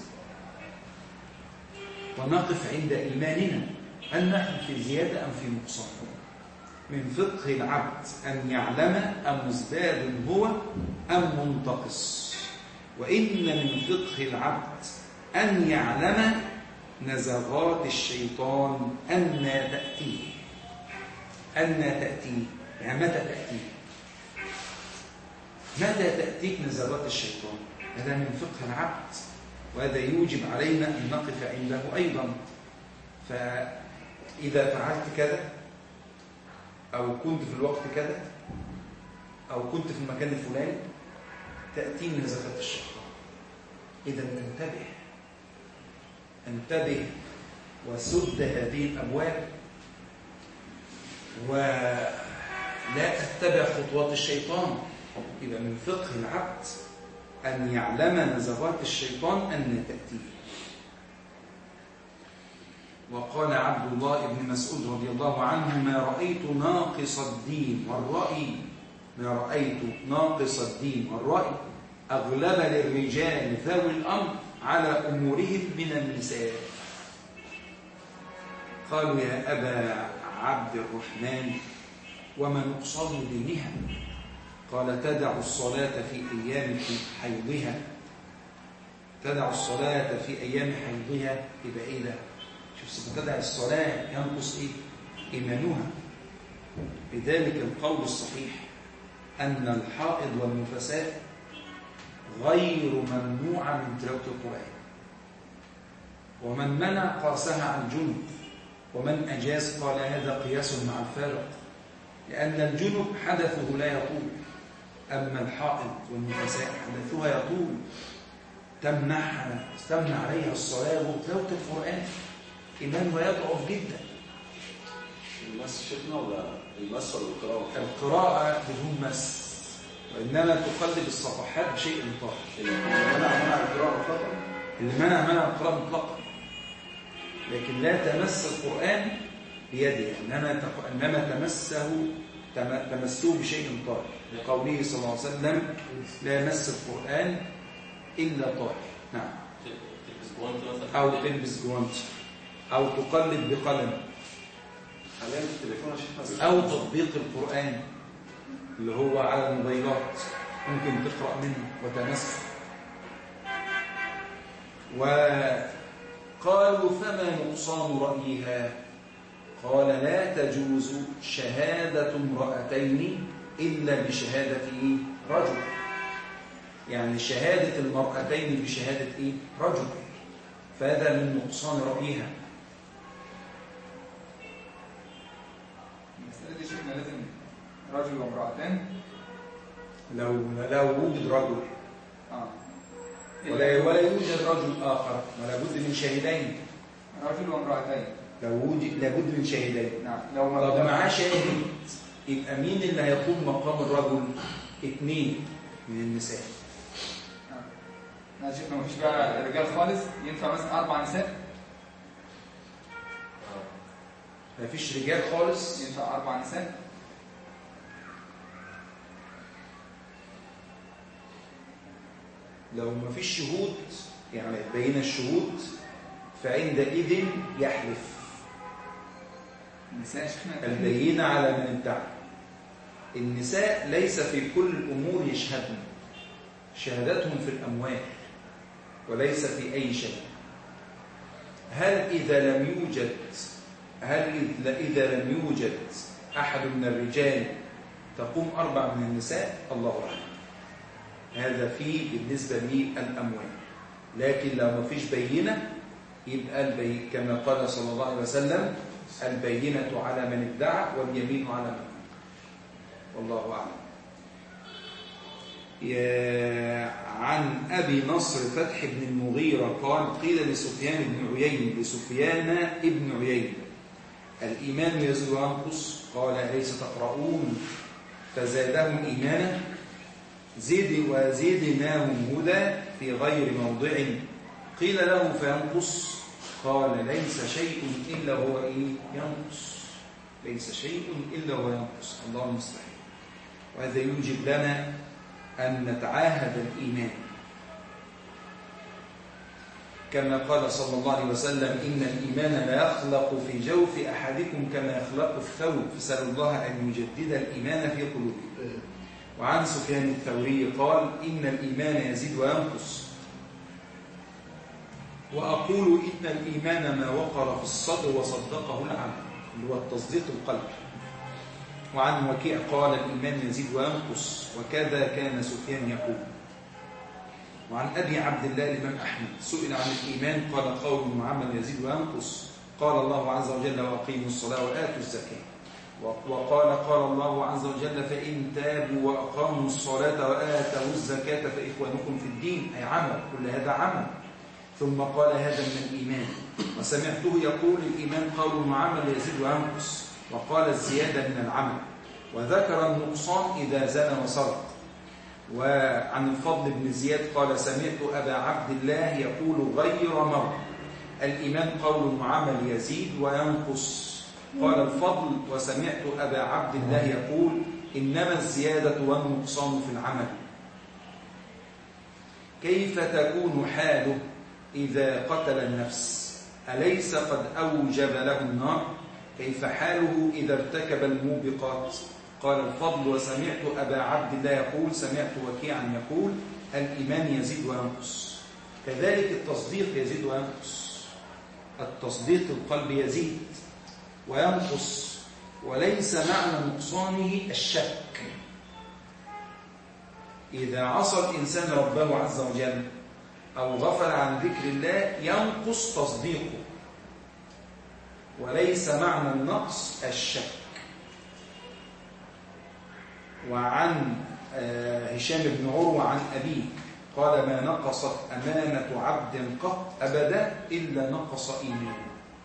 ونقف عند إيماننا، هل نحن في زيادة أم في نقصان. من فقه العبد أن يعلم أمزداد هو أم منتقص. وإن من فقه العبد أن يعلم نزغات الشيطان أن تأتيه أن تأتيه يعني متى تأتيه متى تأتيك نزغات الشيطان. هذا من فقه العبد، وهذا يوجب علينا أن نقف عنده أيضا. فإذا فعلت كذا أو كنت في الوقت كذا أو كنت في المكان الفلاني تأتيني نزغات الشيطان. إذا انتبه انتبه وسد هذه الأبواب، ولا تتبع خطوات الشيطان. إذا من فقه العبد أن يعلم نزغات الشيطان أن تأتيه. وقال عبد الله بن مسعود رضي الله عنه ما رأيت ناقص الدين والرأي ما رأيت ناقص الدين والرأي أغلب للرجال ذوي الأمر على أمورهم من النساء. قالوا يا أبا عبد الرحمن وما نقصان دينها؟ قال تدع الصلاة في أيام حيضها تدع الصلاة في أيام حيضها. يبقى إيه ده؟ شوف، تدع الصلاة ينقص إيه؟ إيمانها. لذلك القول الصحيح أن الحائض والنفساء غير ممنوعة من تلاوة القرآن، ومن منع قاسها عن الجنب، ومن أجاز قال هذا قياس مع الفارق، لأن الجنب حدثه لا يطول، أما الحائض والنفساء حدثها يطول، تمنعها تمنع عليها الصلاة وتلاوة القرآن، إيمانها يضعف جدا. المس شفنا ولا المس ولا القراءة؟ القراءة بدون مس، وإنما تقلب الصفحات بشيء طاهر. اللي منع منع القراءة مطلقا اللي منع منع القراءة مطلقا، لكن لا تمس القرآن بيده، إنما إنما تمسه تمسه بشيء طاهر، لقوله صلى الله عليه وسلم لا يمس القرآن إلا طاهر. نعم. أو تلبس جوانت أو تقلد بقلم حاليا التليفون شفنا، أو تطبيق القرآن اللي هو على الموبايلات ممكن تقرأ منه وتمسه. وقالوا فما نقصان رأيها؟ قال لا تجوز شهادة امرأتين إلا بشهادة رجل، يعني شهادة المرأتين بشهادة إيه؟ رجل، فهذا من نقصان رأيها. المسألة دي شيخنا لازم رجل وامرأتان لو لو وجد رجل آه. ولا ولا يوجد رجل آخر ولا بد من شاهدين. رجل وامرأتين لو وجد لابد من شاهدين. نعم. لو طب معاه شاهد يبقى مين اللي هيقوم مقام الرجل؟ اثنين من النساء. نعم. شيخنا مفيش بقى رجال خالص، ينفع مثلا أربع نساء؟ مفيش رجال خالص، ينفع أربع نساء؟ لو مفيش شهود يعني بين الشهود فعندئذ يحلف النساء شيخنا البينة على من ادعى. النساء ليس في كل الأمور يشهدن، شهادتهم في الأموال وليس في أي شيء. هل إذا لم يوجد هل إذا لم يوجد أحد من الرجال تقوم أربع من النساء؟ الله أعلم. هذا فيه بالنسبة للأموال. لكن لو ما فيش بينة يبقى البي... كما قال صلى الله عليه وسلم البينة على من ادعى واليمين على من أنكر. والله أعلم. عن أبي نصر فتح بن المغيرة قال قيل لسفيان بن عيينة لسفيان ابن عيينة الإيمان يزيد وينقص؟ قال أليس تقرؤون فزادهم إيمانا؟ زد وزدناهم هدى في غير موضع. قيل له فينقص؟ قال ليس شيء إلا هو إيه؟ ينقص. ليس شيء إلا هو ينقص. الله المستعان. وهذا يوجب لنا أن نتعاهد الإيمان كما قال صلى الله عليه وسلم إن الإيمان لا يخلق في جوف أحدكم كما يخلق الثوب فسأل الله أن يجدد الإيمان في قلوبكم. وعن سفيان الثوري قال إن الإيمان يزيد وينقص وأقول إن الإيمان ما وقر في الصدر وصدقه العمل اللي هو التصديق القلب. وعن وكيع قال الإيمان يزيد وينقص وكذا كان سفيان يقول. وعن أبي عبد الله الإمام أحمد سئل عن الإيمان قال قول وعمل يزيد وينقص. قال الله عز وجل وأقيموا الصلاة وآتوا الزكاة. وقال قال الله عز وجل فإن تابوا وأقاموا الصلاة وآتوا الزكاة فإخوانكم في الدين أي عمل. كل هذا عمل. ثم قال هذا من الإيمان. وسمعته يقول الإيمان قول وعمل يزيد وينقص. وقال الزيادة من العمل. وذكر النقصان إذا زنى وسرق. وعن الفضل بن زياد قال سمعت أبا عبد الله يقول غير مرة الإيمان قول وعمل يزيد وينقص. قال الفضل وسمعت أبا عبد الله يقول إنما الزيادة والنقصان في العمل. كيف تكون حاله إذا قتل النفس؟ أليس قد أوجب له النار؟ كيف حاله إذا ارتكب الموبقات؟ قال الفضل وسمعت أبا عبد الله يقول سمعت وكيعا يقول الإيمان يزيد وينقص. كذلك التصديق يزيد وينقص. التصديق القلب يزيد وينقص وليس معنى نقصانه الشك. إذا عصى الإنسان ربه عز وجل أو غفل عن ذكر الله ينقص تصديقه وليس معنى النقص الشك. وعن هشام بن عروة عن أبيه قال ما نقصت أمانة عبد قط أبدا إلا نقص إيمانه.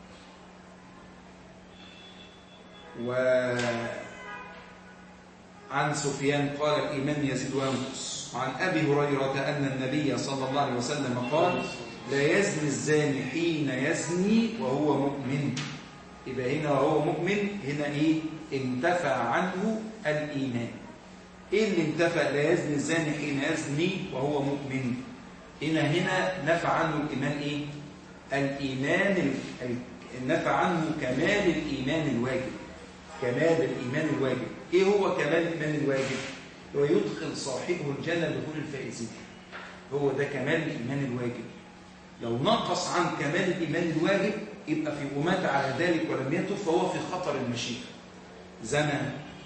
وعن سفيان قال الإيمان يزيد وينقص. وعن أبي هريرة أن النبي صلى الله عليه وسلم قال لا يزني الزاني حين يزني وهو مؤمن. يبقى هنا وهو مؤمن هنا إيه؟ انتفى عنه الإيمان. إيه اللي انتفى؟ لا يزني الزاني حين يزني وهو مؤمن. هنا هنا نفى عنه الإيمان إيه؟ الإيمان نفى عنه كمال الإيمان الواجب. كمال الإيمان الواجب. إيه هو كمال الإيمان الواجب؟ هو يدخل صاحبه الجنة دخول الفائزين. هو ده كمال الإيمان الواجب. لو نقص عن كمال الإيمان الواجب يبقى في ومات على ذلك ولم يتب فهو في خطر المشيئة. زنى،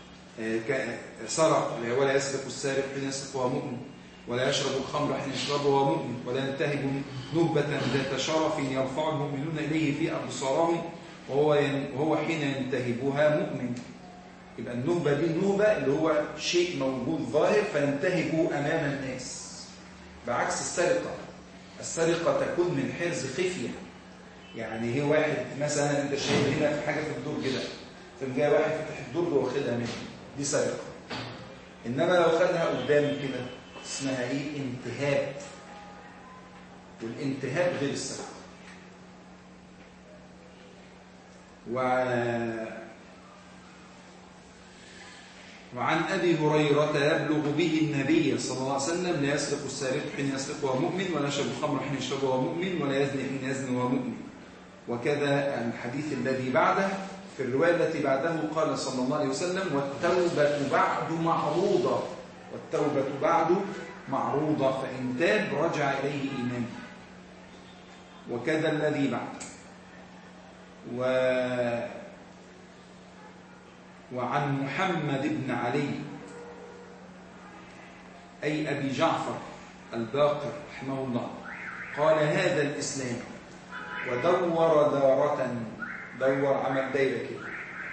سرق ولا يسرق السارق حين يسرق وهو مؤمن، ولا يشرب الخمر حين يشربه وهو مؤمن، ولا ينتهب نهبة ذات شرف يرفع المؤمنون إليه في أبصارهم وهو وهو حين ينتهبها مؤمن. يبقى النهبة دي النهبة اللي هو شيء موجود ظاهر فينتهبه أمام الناس، بعكس السرقة. السرقة تكون من حرز خفية. يعني هي واحد مثلا انت شايف هنا في حاجة في الدور كده ثم جاء واحد فتح الدور واخدها منه، دي سرقة. إنما لو خدها قدام كده اسمها ايه؟ انتهاب. والانتهاب غير السرقة. و... وعن أبي هريرة يبلغ به النبي صلى الله عليه وسلم لا يسرق السارق حين يسرق وهو مؤمن، ولا يشرب الخمر حين يشرب وهو مؤمن، ولا يزني حين يزني وهو مؤمن. وكذا الحديث الذي بعده وفي الرواية التي بعده قال صلى الله عليه وسلم: والتوبة بعد معروضة، والتوبة بعد معروضة، فإن تاب رجع إليه إيمانه. وكذا الذي بعد. و... وعن محمد بن علي أي أبي جعفر الباقر رحمه الله قال: هذا الإسلام ودور دارة، دور عمل دايرة كده،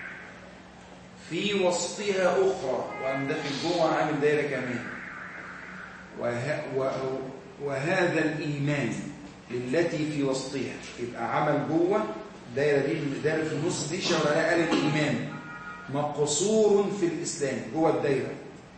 في وسطها أخرى، وأن داخل جوه عامل دايرة كمان، وه... و... وهذا الإيمان للتي في وسطها، يبقى عمل جوه دايرة دي، دايرة في النص دي شاور عليها قال الإيمان مقصور في الإسلام جوه الدايرة.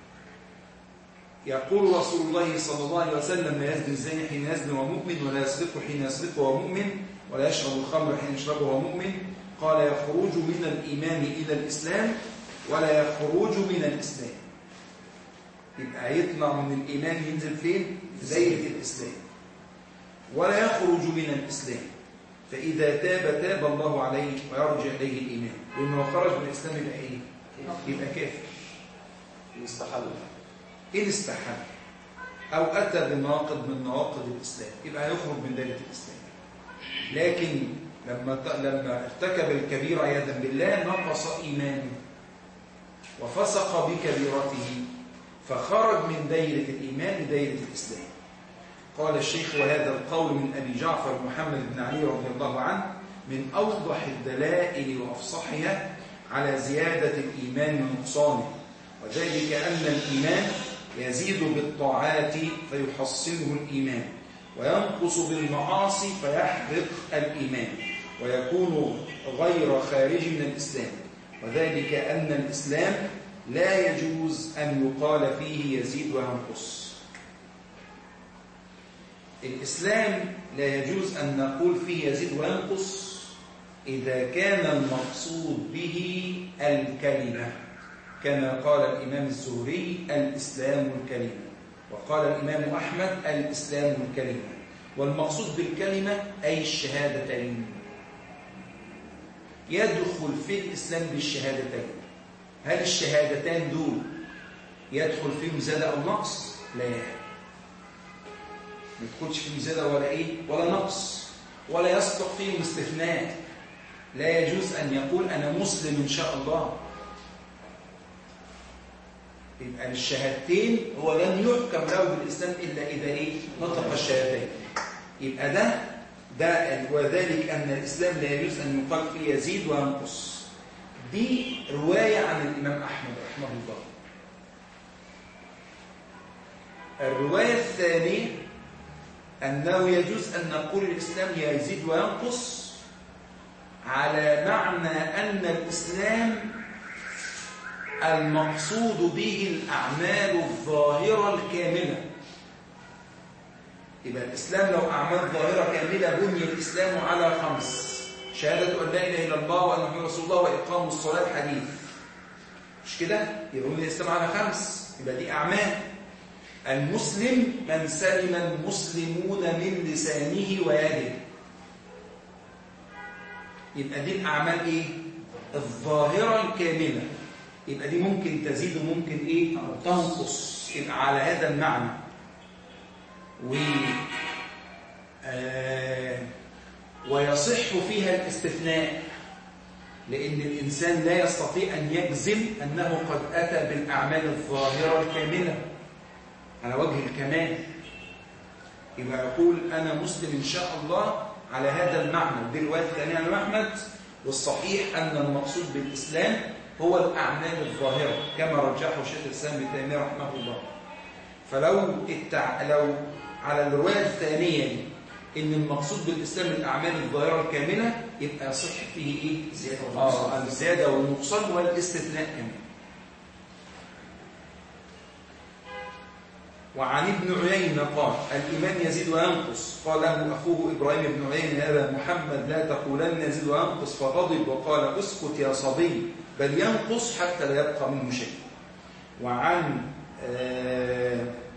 يقول رسول الله صلى الله عليه وسلم: لا يزني الزاني حين يزني وهو مؤمن، ولا يسرق حين يسرق وهو مؤمن، ولا يشرب الخمر حين يشربه وهو مؤمن. قال: يخرج من الإيمان إلى الإسلام ولا يخرج من الإسلام. يبقى يطلع من الإيمان ينزل فين؟ دايرة الإسلام. ولا يخرج من الإسلام، فإذا تاب تاب الله عليه ويرجع إليه الإيمان، لأنه خرج من الإسلام يبقى إيه؟ يبقى كافر. يستحل إن استحل أو أتى بناقض من نواقض الإسلام يبقى يخرج من دائرة الإسلام. لكن لما لما ارتكب الكبيرة عياذا بالله نقص إيمانه وفسق بكبيرته، فخرج من دائرة الإيمان لدائرة الإسلام. قال الشيخ: وهذا القول من أبي جعفر محمد بن علي رضي الله عنه من أوضح الدلائل وأفصحها على زيادة الإيمان ونقصانه، وذلك أن الإيمان يزيد بالطاعات فيحصنه الإيمان، وينقص بالمعاصي فيحرق الإيمان، ويكون غير خارج من الإسلام، وذلك أن الإسلام لا يجوز أن يقال فيه يزيد وينقص. الإسلام لا يجوز أن نقول فيه يزيد وينقص إذا كان المقصود به الكلمة، كما قال الإمام الزهري: الإسلام الكلمة، وقال الإمام أحمد: الإسلام الكلمة. والمقصود بالكلمة أي الشهادتين. يدخل في الإسلام بالشهادتين. هل الشهادتين دول يدخل فيهم زيادة أو نقص؟ لا، ما يدخلش فيهم زيادة ولا إيه ولا نقص، ولا يسبق فيهم استثناء. لا يجوز أن يقول أنا مسلم إن شاء الله. يبقى الشهادتين هو لن يحكم له بالإسلام إلا إذا إيه نطق الشهادتين. يبقى ده ده وذلك أن الإسلام لا يجوز أن يقال فيه يزيد وينقص. دي رواية عن الإمام أحمد رحمه الله. الرواية الثانية أنه يجوز أن نقول الإسلام يزيد وينقص على معنى أن الإسلام المقصود به الأعمال الظاهرة الكاملة. يبقى الإسلام لو أعمال ظاهرة كاملة بني الإسلام على خمس: شهادة أن لا إله إلا الله وأن محمد رسول الله وإقام الصلاة الحديث. مش كده؟ يبقى بني الإسلام على خمس، يبقى دي أعمال. المسلم من سلم المسلمون من لسانه ويده. يبقى دي الأعمال إيه؟ الظاهرة الكاملة. يبقى دي ممكن تزيد وممكن إيه؟ تنقص. يبقى على هذا المعنى. و آه ويصح فيها الاستثناء، لأن الإنسان لا يستطيع أن يجزم أنه قد أتى بالأعمال الظاهرة الكاملة على وجه الكمال. يبقى يقول أنا مسلم إن شاء الله على هذا المعنى. دي الرواية الثانية عن أحمد. والصحيح أن المقصود بالإسلام هو الأعمال الظاهرة كما رجحه شيخ الإسلام ابن تيمية رحمه الله. فلو التع... لو على الرواية الثانية إن المقصود بالإسلام الأعمال الظاهرة الكاملة، يبقى يصح فيه إيه؟ زيادة والنقصان. آه الزيادة والنقصان والاستثناء كمان. وعن ابن عيينة قال: الإيمان يزيد وينقص. قال له أخوه إبراهيم بن عيينة: هذا محمد لا تقولن يزيد وينقص، فغضب وقال: اسكت يا صبي، بل ينقص حتى لا يبقى منه شيء. وعن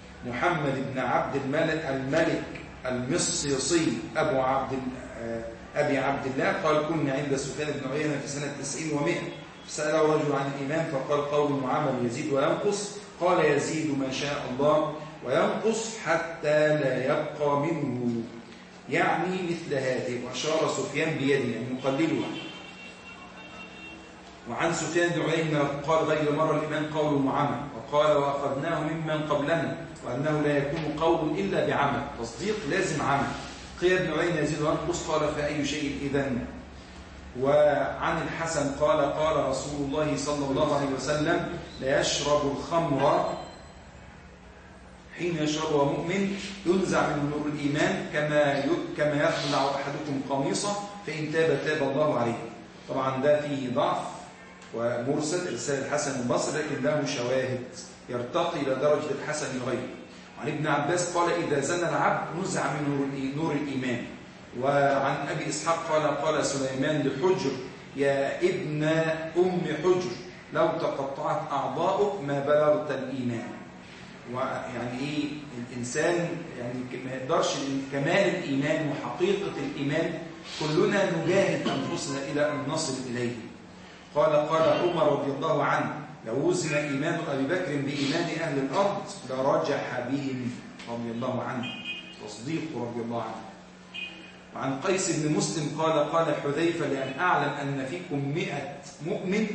محمد بن عبد الملك الملك المصيصي أبو عبد أبي عبد الله قال كنا عند سفيان بن عيينة في سنة تسعين ومئة فسأله رجل عن الإيمان فقال قول وعمل يزيد وينقص قال يزيد ما شاء الله وينقص حتى لا يبقى منه يعني مثل هذه. وأشار سفيان بيده يعني يقللها. وعن سفيان بن عيينة قال غير مرة الإيمان قول وعمل وقال وأخذناه ممن قبلنا وأنه لا يكون قول إلا بعمل تصديق لازم عمل. قيل ابن عيينة يزيد وينقص قال فأي شيء إذن. وعن الحسن قال قال رسول الله صلى الله عليه وسلم لا يشرب الخمر حين يشربها مؤمن ينزع من نور الإيمان كما كما يخلع أحدكم قميصه فإن تاب تاب الله عليه. طبعا ده فيه ضعف ومرسل إرسال الحسن البصري لكن له شواهد يرتقي إلى درجة الحسن غيره. عن ابن عباس قال إذا زنى العبد نزع من نور الإيمان. وعن أبي إسحاق قال قال سليمان لحجر يا ابن أم حجر لو تقطعت أعضاؤك ما بلغت الإيمان. ويعني إيه الإنسان يعني ما يقدرش كمال الإيمان وحقيقة الإيمان كلنا نجاهد أنفسنا إلى أن نصل إليه. قال قال عمر رضي الله عنه لو وزن إيمان أبي بكر بإيمان أهل الأرض لرجح بهم رضي الله عنه تصديق رضي الله عنه. وعن قيس بن مسلم قال قال حذيفة لأن أعلم أن فيكم مئة مؤمن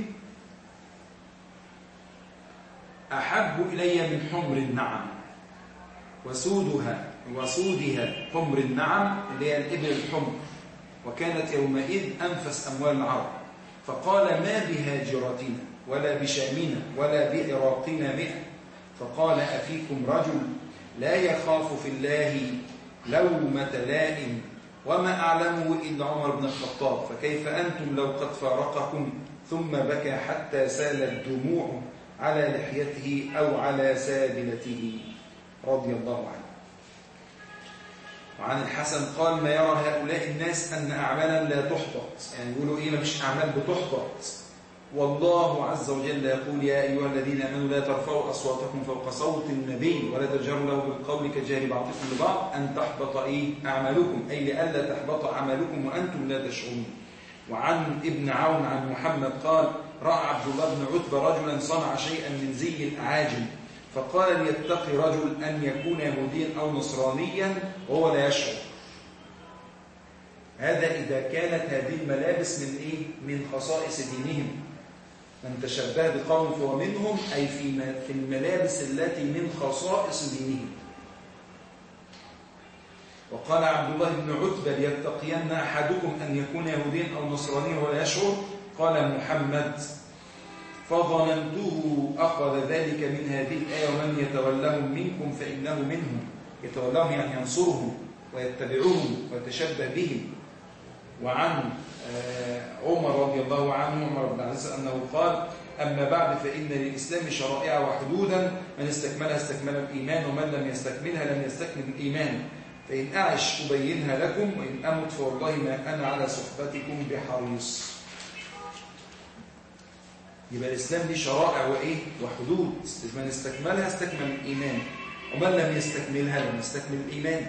أحب إلي من حمر النعم وسودها وسودها حمر النعم اللي هي الإبل الحمر وكانت يومئذ أنفس أموال العرب. فقال ما بهاجرتنا ولا بشامنا ولا بعراقنا مئة. فقال أفيكم رجل لا يخاف في الله لومة لائم وما أعلمه إلا عمر بن الخطاب فكيف أنتم لو قد فارقكم ثم بكى حتى سالت دموعه على لحيته أو على سابلته رضي الله عنه. وعن الحسن قال ما يرى هؤلاء الناس أن أعمالا لا تحبط يعني يقولوا إيه مش أعمال بتحبط والله عز وجل يقول يا أيها الذين آمنوا لا ترفعوا أصواتكم فوق صوت النبي ولا تجهروا له بالقول كجهر بعضكم لبعض أن تحبط إيه أعمالكم أي لئلا تحبط أعمالكم وأنتم لا تشعرون. وعن ابن عون عن محمد قال رأى عبد الله بن عتبة رجلا صنع شيئا من زي الأعاجم فقال ليتقي رجل أن يكون يهوديا أو نصرانيا وهو لا يشعر. هذا إذا كانت هذه الملابس من إيه؟ من خصائص دينهم. من تشبه بقوم فهو منهم أي في في الملابس التي من خصائص دينهم. وقال عبد الله بن عتبة ليتقين أحدكم أن يكون يهوديا أو نصرانيا ولا يشعر. قال محمد فظننته أخذ ذلك من هذه الآية ومن يتولهم منكم فإنه منهم. يتولهم يعني ينصرهم ويتبعهم ويتشبه بهم. وعن عمر رضي الله عنه عمر بن عزيز أنه قال أما بعد فإن للإسلام شرائع وحدودا من استكملها استكمل الإيمان ومن لم يستكملها لم يستكمل الإيمان فإن أعش أبينها لكم وإن أمت فوالله ما أنا على صحبتكم بحريص. يبقى الإسلام دي شرائع وإيه وحدود من استكملها استكمل الإيمان ومن لم يستكملها لم يستكمل الإيمان.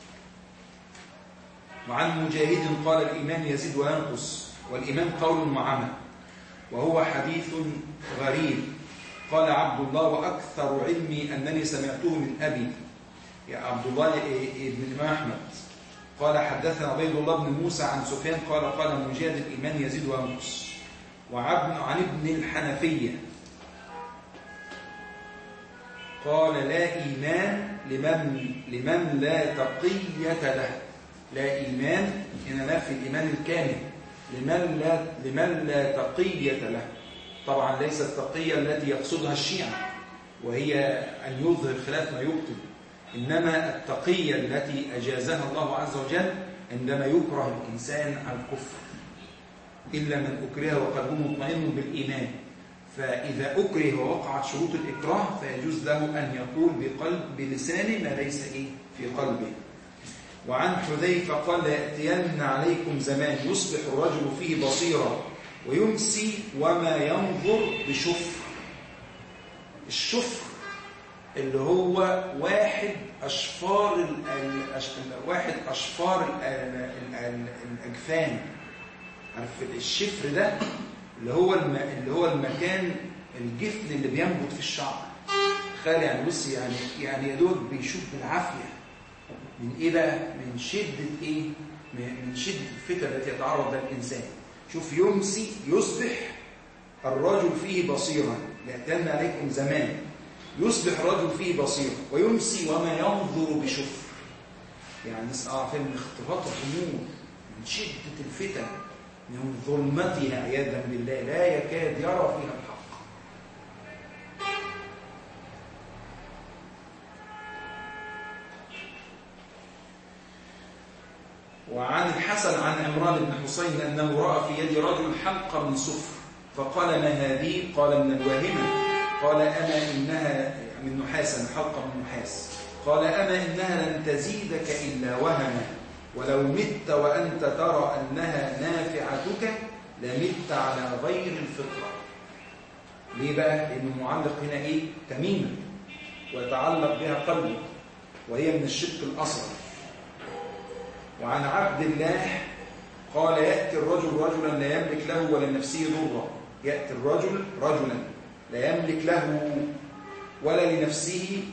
وعن مجاهد قال الإيمان يزيد وينقص والإيمان قول وعمل وهو حديث غريب. قال عبد الله وأكثر علمي أنني سمعته من أبي يا عبد الله بن الإمام أحمد قال حدثنا عبيد الله بن موسى عن سفيان قال قال مجاهد الإيمان يزيد وينقص. وعن عن ابن الحنفية قال لا إيمان لمن لمن لا تقية له. لا إيمان هنا نفي الإيمان الكامل لمن لا لمن لا تقية له. طبعا ليست التقية التي يقصدها الشيعة وهي أن يظهر خلاف ما يبطل، إنما التقية التي أجازها الله عز وجل عندما يكره الإنسان على الكفر إلا من أكره وقلبه مطمئن بالإيمان. فإذا أكره ووقعت شروط الإكراه فيجوز له أن يقول بقلب بلسانه ما ليس إيه في قلبه. وعن حذيفة قال ليأتين عليكم زمان يصبح الرجل فيه بصيرا ويمسي وما ينظر بشفر. الشفر اللي هو واحد أشفار ال ال واحد أشفار ال ال ال الأجفان. عارف الشفر ده اللي هو الم اللي هو المكان الجفن اللي بينبت في الشعر. تخيل يعني، بص يعني يعني يا دوب بيشوف بالعافية من إيه بقى؟ من شدة إيه؟ من شدة الفتن التي يتعرض لها الإنسان. شوف يمسي يصبح الرجل فيه بصيرا، لأتمنى عليكم زمان، يصبح الرجل فيه بصيرا ويمسي وما ينظر بشفر. يعني نسأل فيه من اختلاط الأمور، من شدة الفتن، من ظلمتها عياذا بالله، لا يكاد يرى فيها الحق. وعن الحسن عن عمران بن حسين أنه رأى في يد رجل حلقة من صفر فقال ما هذه؟ قال من الواهمة. قال أما إنها من نحاس، حلقة من نحاس. قال أما إنها لن تزيدك إلا وهنا، ولو مت وأنت ترى أنها نافعتك لمت على غير الفطرة. ليه بقى؟ لأنه معلق هنا إيه؟ تميمة، ويتعلق بها قلبه، وهي من الشق الأصغر. وعن عبد الله قال يأتي الرجل رجلا لا يملك له ولا لنفسه ضرا. يأتي الرجل رجلا لا يملك له ولا لنفسه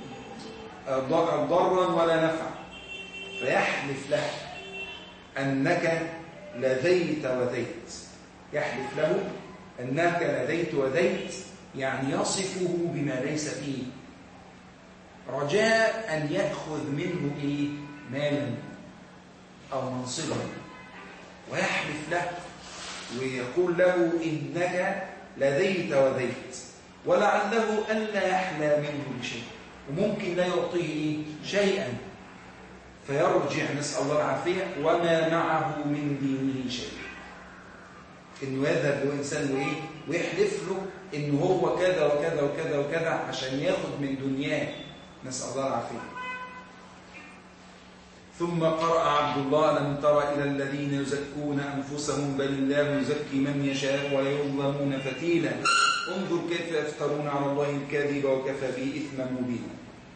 ضرا ولا نفعا، فيحلف له أنك لذيت وذيت. يحلف له أنك لذيت وذيت، يعني يصفه بما ليس فيه، رجاء أن يأخذ منه إيه؟ مالا أو منصبا. ويحلف له ويقول له إنك لذيت وذيت، ولعله ألا يحلى منه بشيء، وممكن لا يعطيه شيئا، فيرجع نسأل الله العافية وما معه من دينه شيء. إنه يذهب له إنسان وإيه؟ ويحلف له إنه هو كذا وكذا وكذا وكذا عشان ياخد من دنياه، نسأل الله العافية. ثم قرأ عبد الله لم تر إلى الذين يزكون أنفسهم بل الله يزكي من يشاء ولا يظلمون فتيلا انظر كيف يفترون على الله الكاذب وكفى به إثما مبينا.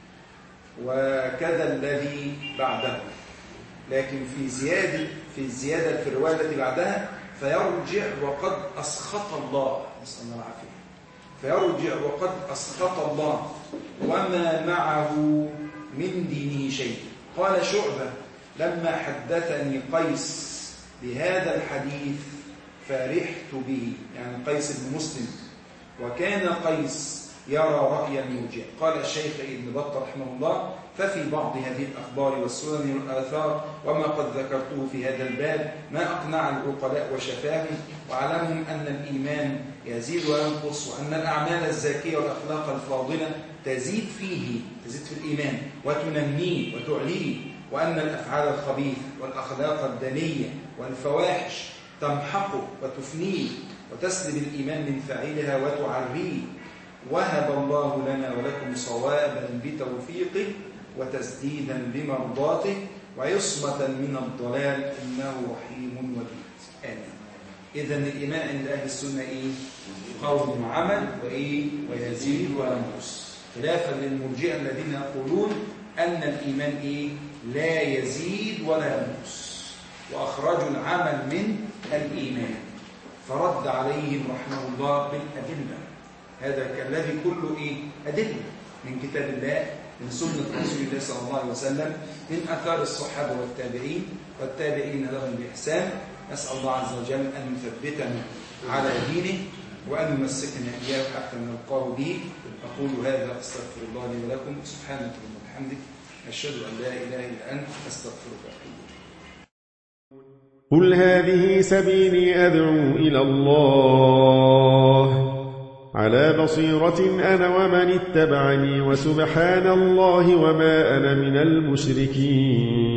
وكذا الذي بعده، لكن في زيادة في الزيادة في الرواية التي بعدها فيرجع وقد أسخط الله، نسأل الله العافية، فيرجع وقد أسخط الله وما معه من دينه شيء. قال شعبة لما حدثني قيس بهذا الحديث فرحت به، يعني قيس بن مسلم، وكان قيس يرى رأيا يوجع. قال الشيخ ابن بطة رحمه الله ففي بعض هذه الأخبار والسنن والآثار وما قد ذكرته في هذا الباب ما أقنع العقلاء وشفاهم وعلمهم أن الإيمان يزيد وينقص، وأن الأعمال الزاكية والأخلاق الفاضلة تزيد فيه، تزيد في الإيمان وتنميه وتعليه، وأن الأفعال الخبيثة والأخلاق الدنية والفواحش تمحقه وتفنيه وتسلب الإيمان من فاعلها وتعريه. وهب الله لنا ولكم صوابا بتوفيقه وتسديدا بمرضاته وعصمة من الضلال إنه رحيم ودود. آمين. إذن الإيمان عند أهل السنة إيه؟ قول وعمل وإيه؟ ويزيد وينقص، خلافا للمرجئة الذين يقولون أن الإيمان إيه؟ لا يزيد ولا ينقص، وأخرجوا العمل من الإيمان، فرد عليهم رحمه الله بالأدلة. هذا الذي كله إيه؟ أدلة من كتاب الله، من سنة رسول الله صلى الله عليه وسلم، من أثار الصحابة والتابعين والتابعين لهم بإحسان. نسأل الله عز وجل أن يثبتنا على دينه وأن يمسكنا إياه حتى نلقاه به. أقول هذا أستغفر الله لي ولكم، سبحانك اللهم وبحمدك، أشهد أن لا إله إلا أنت، أستغفرك وأتوب إليك. قل هذه سبيلي أدعو إلى الله على بصيرة أنا ومن اتبعني، وسبحان الله وما أنا من المشركين.